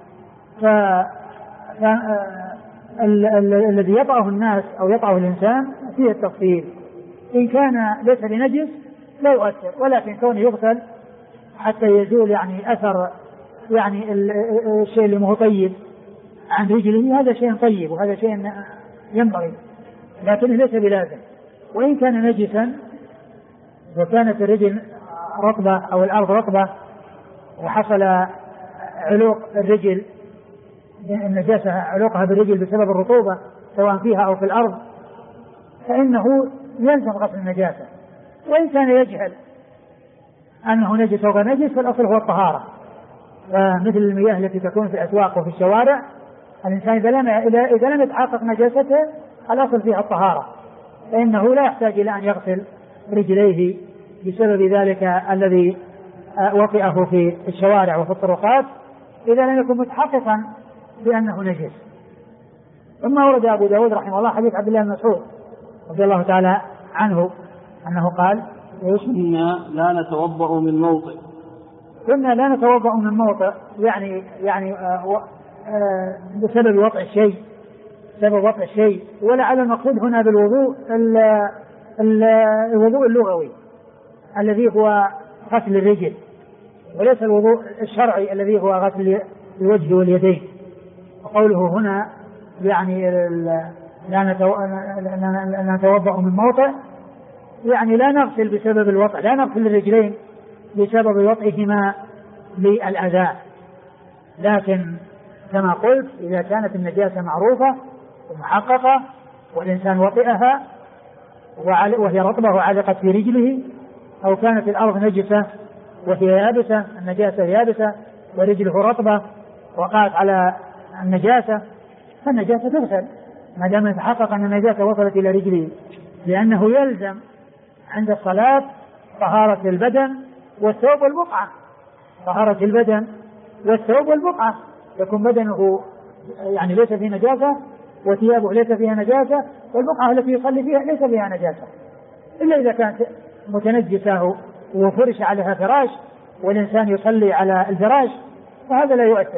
الذي يطأه الناس أو يطأه الإنسان فيه التفصيل، إن كان ليس بنجس لا يؤثر، ولكن كونه يغسل حتى يزول أثر الشيء اللي هو طيب عن رجله هذا شيء طيب وهذا شيء ينبغي، لكنه ليس بلازم. وإن كان نجسا وكانت الرجل رطبة أو الأرض رطبة وحصل علوق الرجل النجاسة علوقها بالرجل بسبب الرطوبة سواء فيها أو في الأرض فإنه يلزم غسل النجاسة. وإن كان يجهل أنه نجس أو غير نجس فالأصل هو الطهارة. فمثل المياه التي تكون في الأسواق وفي الشوارع الإنسان إذا لم يتحقق نجاسته الأصل فيها الطهارة، فإنه لا يحتاج إلى أن يغسل رجليه بسبب ذلك الذي وطئه في الشوارع وفي الطرقات إذا لم يكن متحققا بأنه نجس. ثم ورد أبو داود رحمه الله حديث عبد الله بن مسعود رضي الله تعالى عنه أنه قال كنا لا نتوضأ من موطئ، كنا لا نتوضأ من موطئ بسبب وطئ الشيء، سبب وطئ الشيء. ولعل المقصود هنا بالوضوء الوضوء اللغوي الذي هو غسل الرجل، وليس الوضوء الشرعي الذي هو غسل الوجه واليدين. وقوله هنا لا نتوضأ من موطئ لا نغسل بسبب الوطئ، لا نغسل الرجلين بسبب وطئهما للأذى، لكن كما قلت إذا كانت النجاسة معروفة ومحققة والإنسان وطئها وهي رطبة وعلقت في رجله، أو كانت الأرض نجسة وهي يابسة، النجاسة يابسة ورجله رطبة وقعت على النجاسة فالنجاسة تغسل ما دام يتحقق أن النجاسة وصلت إلى رجله، لأنه يلزم عند الصلاة طهارة البدن والثوب والبقعة، طهارة البدن والثوب والبقعة، يكون بدنه ليس فيه نجاسة وثيابه ليس فيها نجاسة والبقعة التي يصلي فيها ليس فيها نجاسة، إلا إذا كانت متنجسة وفرش عليها فراش والإنسان يصلي على الفراش فهذا لا يؤثر.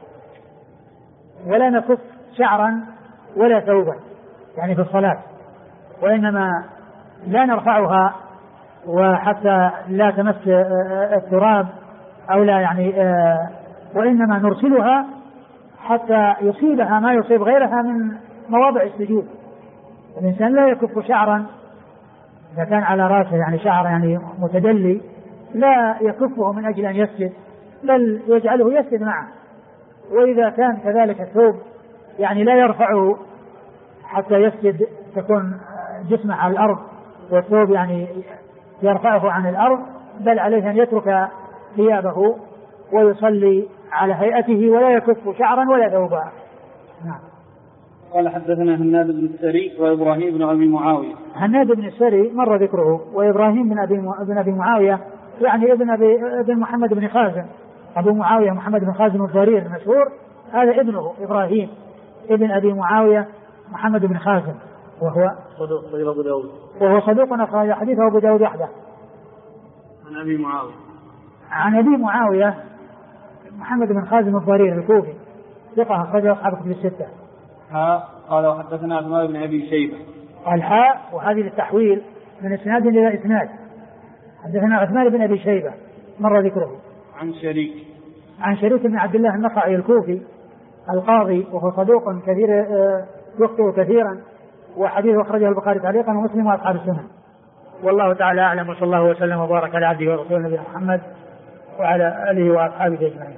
ولا نكف شعرا ولا ثوبا في الصلاة، وإنما لا نرفعها وحتى لا تمس التراب أو لا وإنما نرسلها حتى يصيبها ما يصيب غيرها من مواضع السجود. الإنسان لا يكف شعرا إذا كان على رأسه شعر متدلي لا يكفه من أجل أن يسجد، بل يجعله يسجد معه. وإذا كان كذلك الثوب لا يرفعه حتى يسجد تكون جسمه على الأرض والثوب يرفعه عن الأرض، بل عليه أن يترك ثيابه ويصلي على هيئته ولا يكف شعرا ولا ثوبا. نعم. قال حدثنا هناد بن السري وإبراهيم بن أبي معاوية. هناد بن السري مر ذكره، وإبراهيم بن أبي معاوية ابن محمد بن خازم، أبو معاوية محمد بن خازم الضرير المشهور، هذا ابنه إبراهيم ابن أبي معاوية محمد بن خازم وهو صدوق غير أبو داود. وهو صدوق أخرج حديثه أبو داود وحده. عن أبي معاوية. عن أبي معاوية محمد بن خازم الضرير الكوفي ثقة أخرجه أصحاب كتب الستة. قال وحدثنا عثمان بن أبي شيبة. قال حاء وهذه للتحويل من إسناد إلى إسناد. حدثنا عثمان بن أبي شيبة مر ذكره. عن شريك بن عبد الله النخعي الكوفي القاضي وهو صدوق كثير يخطئ كثيرا وحديثه أخرجه البخاري تعليقا ومسلم وأصحاب السنن. والله تعالى أعلم وصلى الله وسلم وبارك على عبده ورسوله نبينا محمد وعلى آله وأصحابه أجمعين.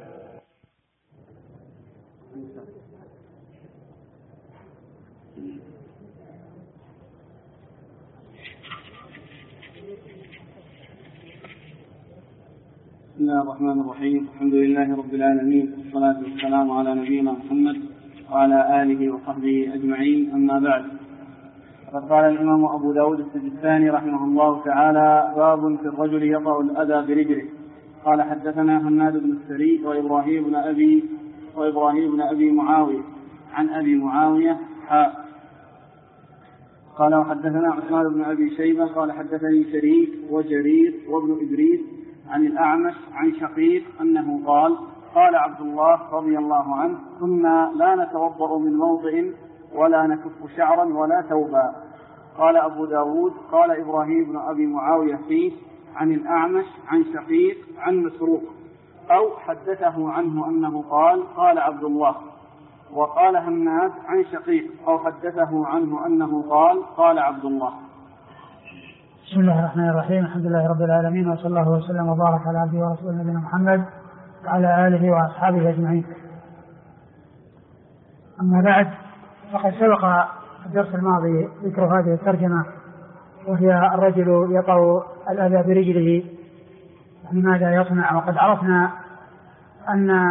بسم الله الرحمن الرحيم. الحمد لله رب العالمين والصلاة والسلام على نبينا محمد وعلى آله وصحبه أجمعين. أما بعد، فقد قال الإمام أبو داود السجستاني رحمه الله تعالى: باب في الرجل يطأ الأذى برجله. قال حدثنا حماد بن السري وإبراهيم بن أبي معاوية عن أبي معاوية قال وحدثنا عثمان بن أبي شيبة قال حدثني شريك وجرير وابن إدريس عن الأعمش عن شقيق أنه قال عبد الله رضي الله عنه: كنا لا نتوضأ من موضع ولا نكف شعرا ولا ثوبا. قال أبو داود: قال إبراهيم بن أبي معاوية فيه عن الأعمش عن شقيق عن مسروق، أو حدثه عنه أنه قال عبد الله. وقال هماد عن شقيق، أو حدثه عنه أنه قال عبد الله. بسم الله الرحمن الرحيم. الحمد لله رب العالمين وصلى الله وسلم وبارك على عبده ورسوله نبينا محمد وعلى آله وأصحابه أجمعين. أما بعد، فقد سبق الدرس الماضي ذكر هذه الترجمة، وهي الرجل يطأ الأذى برجله، يعني ماذا يصنع. وقد عرفنا أن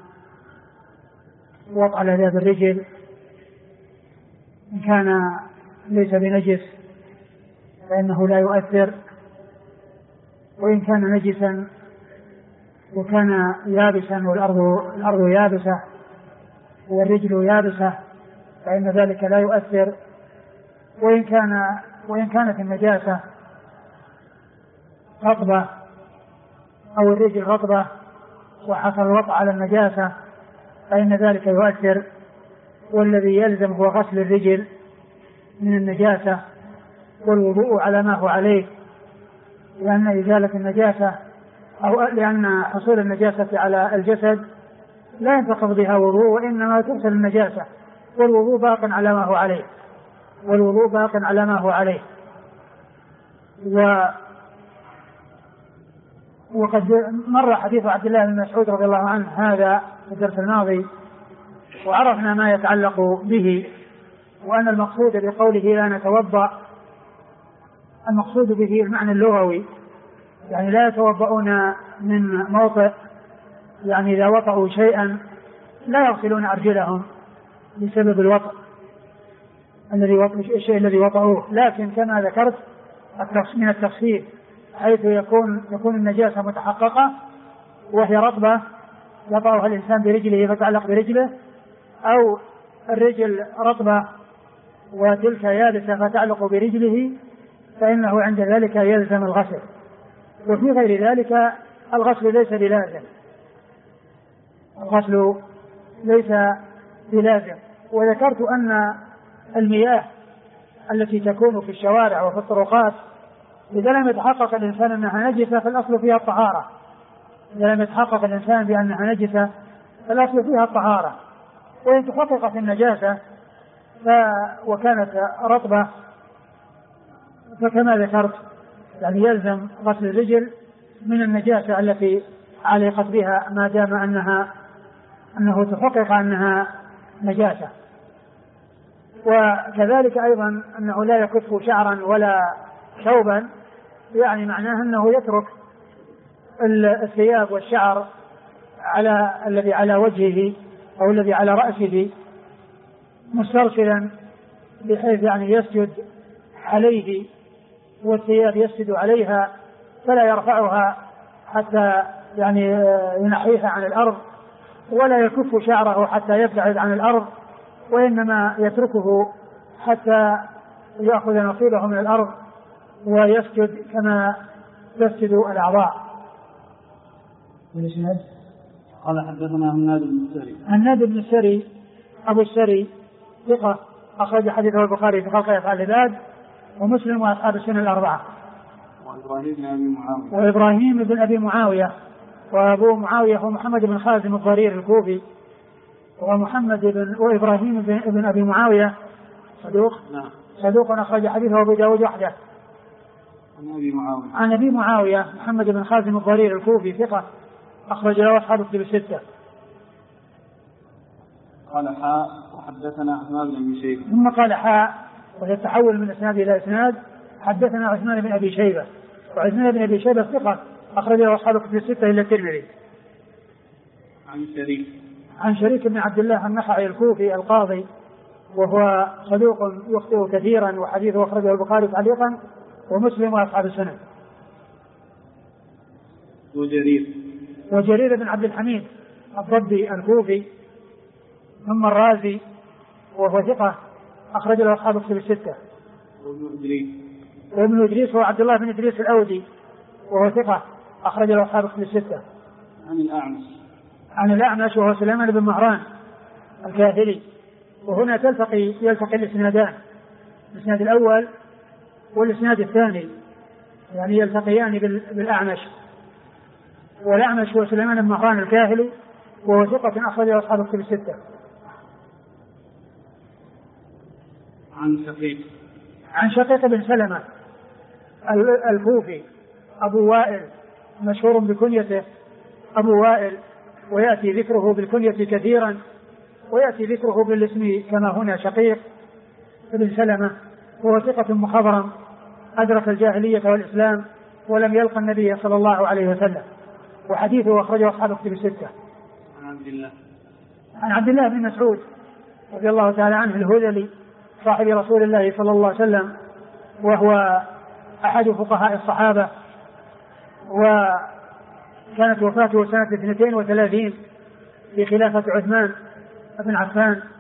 وطأ الأذى بالرجل إن كان ليس بنجس فإنه لا يؤثر، وإن كان نجسا وكان يابسا والأرض يابسة والرجل يابسة فإن ذلك لا يؤثر، وإن كانت النجاسة رطبة أو الرجل رطبة وحصل الوطأ على النجاسة فإن ذلك يؤثر. والذي يلزم هو غسل الرجل من النجاسة والوضوء على ما هو عليه، لأن إزالة النجاسة أو لأن حصول النجاسة على الجسد لا ينتقض بها وضوء، وإنما تغسل النجاسة والوضوء باق على ما هو عليه. وقد مر حديث عبد الله بن مسعود رضي الله عنه هذا في الدرس الماضي، وعرفنا ما يتعلق به، وأن المقصود بقوله لا نتوضأ المقصود به المعنى اللغوي، يعني لا يتوضؤون من موطئ، يعني إذا وطئوا شيئا لا يغسلون أرجلهم بسبب الوطئ الشيء الذي وطئوه، لكن كما ذكرت من التفصيل حيث يكون النجاسة متحققة وهي رطبة يطأها الإنسان برجله فتعلق برجله، أو الرجل رطبة وتلك يابسة فتعلق برجله، فإنه عند ذلك يلزم الغسل. وفي غير ذلك الغسل ليس بلازم. وذكرت أن المياه التي تكون في الشوارع وفي الطرقات إذا لم يتحقق الإنسان أنها نجسة فالأصل فيها الطهارة، إذا لم يتحقق الإنسان بأنها نجسة فالأصل فيها الطهارة. وإن تحققت النجاسة وكانت رطبة فكما ذكرت يعني يلزم غسل الرجل من النجاسة التي علقت بها ما دام أنه تحقق أنها نجاسة. وكذلك أيضا أنه لا يكف شعرا ولا ثوبا، يعني معناه أنه يترك الثياب والشعر الذي على وجهه أو الذي على رأسه مسترسلا بحيث يعني يسجد عليه والثياب يسجد عليها فلا يرفعها حتى يعني ينحيها عن الأرض، ولا يكف شعره حتى يبتعد عن الأرض، وإنما يتركه حتى ويأخذ نصيبه من الأرض ويسجد كما تسجد الأعضاء. قال حدثنا هناد بن السري. هناد بن السري أبو السري ثقة أخرج حديثه البخاري في خلق أفعال العباد ومسلم وأصحاب السنن الأربعة. وإبراهيم بن أبي معاوية وأبو معاوية هو محمد بن خازم الضرير الكوفي وإبراهيم بن أبي معاوية صدوق أخرج حديثه أبو داود وحده. عن أبي معاوية محمد بن خازم الضرير الكوفي ثقة أخرج له أصحاب الكتب الستة. قال وحدثنا عثمان بن أبي شيبة. ثم قال ويتحول من إسناد إلى إسناد حدثنا عثمان بن أبي شيبة وعثمان بن أبي شيبة ثقة أخرج له أصحاب الكتب الستة إلا الترمذي. عن شريك بن عبد الله النخعي الكوفي القاضي وهو صدوق يخطئ كثيرا وحديثه أخرجه البخاري تعليقا ومسلم وأصحاب السنن. وجرير بن عبد الحميد الضبي الكوفي ثم الرازي وهو ثقة أخرج له أصحاب الكتب الستة. وابن إدريس هو عبد الله بن إدريس الأودي وهو ثقة أخرج له أصحاب الكتب الستة. عن الأعمش وهو سليمان بن مهران الكاهلي. وهنا يلتقي الإسنادان الإسناد الأول والإسناد الثاني يعني يلتقيان بالأعمش والأعمش هو سليمان بن مهران الكاهلي وهو ثقة أخرج له أصحاب الكتب الستة. عن شقيق بن سلمة الكوفي أبو وائل مشهور بكنيته أبو وائل ويأتي ذكره بالكنية كثيرا ويأتي ذكره بالاسم كما هنا شقيق بن سلمة وهو ثقة مخضرم أدرك الجاهلية والإسلام ولم يلقى النبي صلى الله عليه وسلم وحديثه أخرجه أصحاب الكتب الستة. عن عبد الله بن مسعود رضي الله تعالى عنه الهذلي صاحب رسول الله صلى الله عليه وسلم وهو أحد فقهاء الصحابة وكانت وفاته سنة 32 في خلافة عثمان بن عفان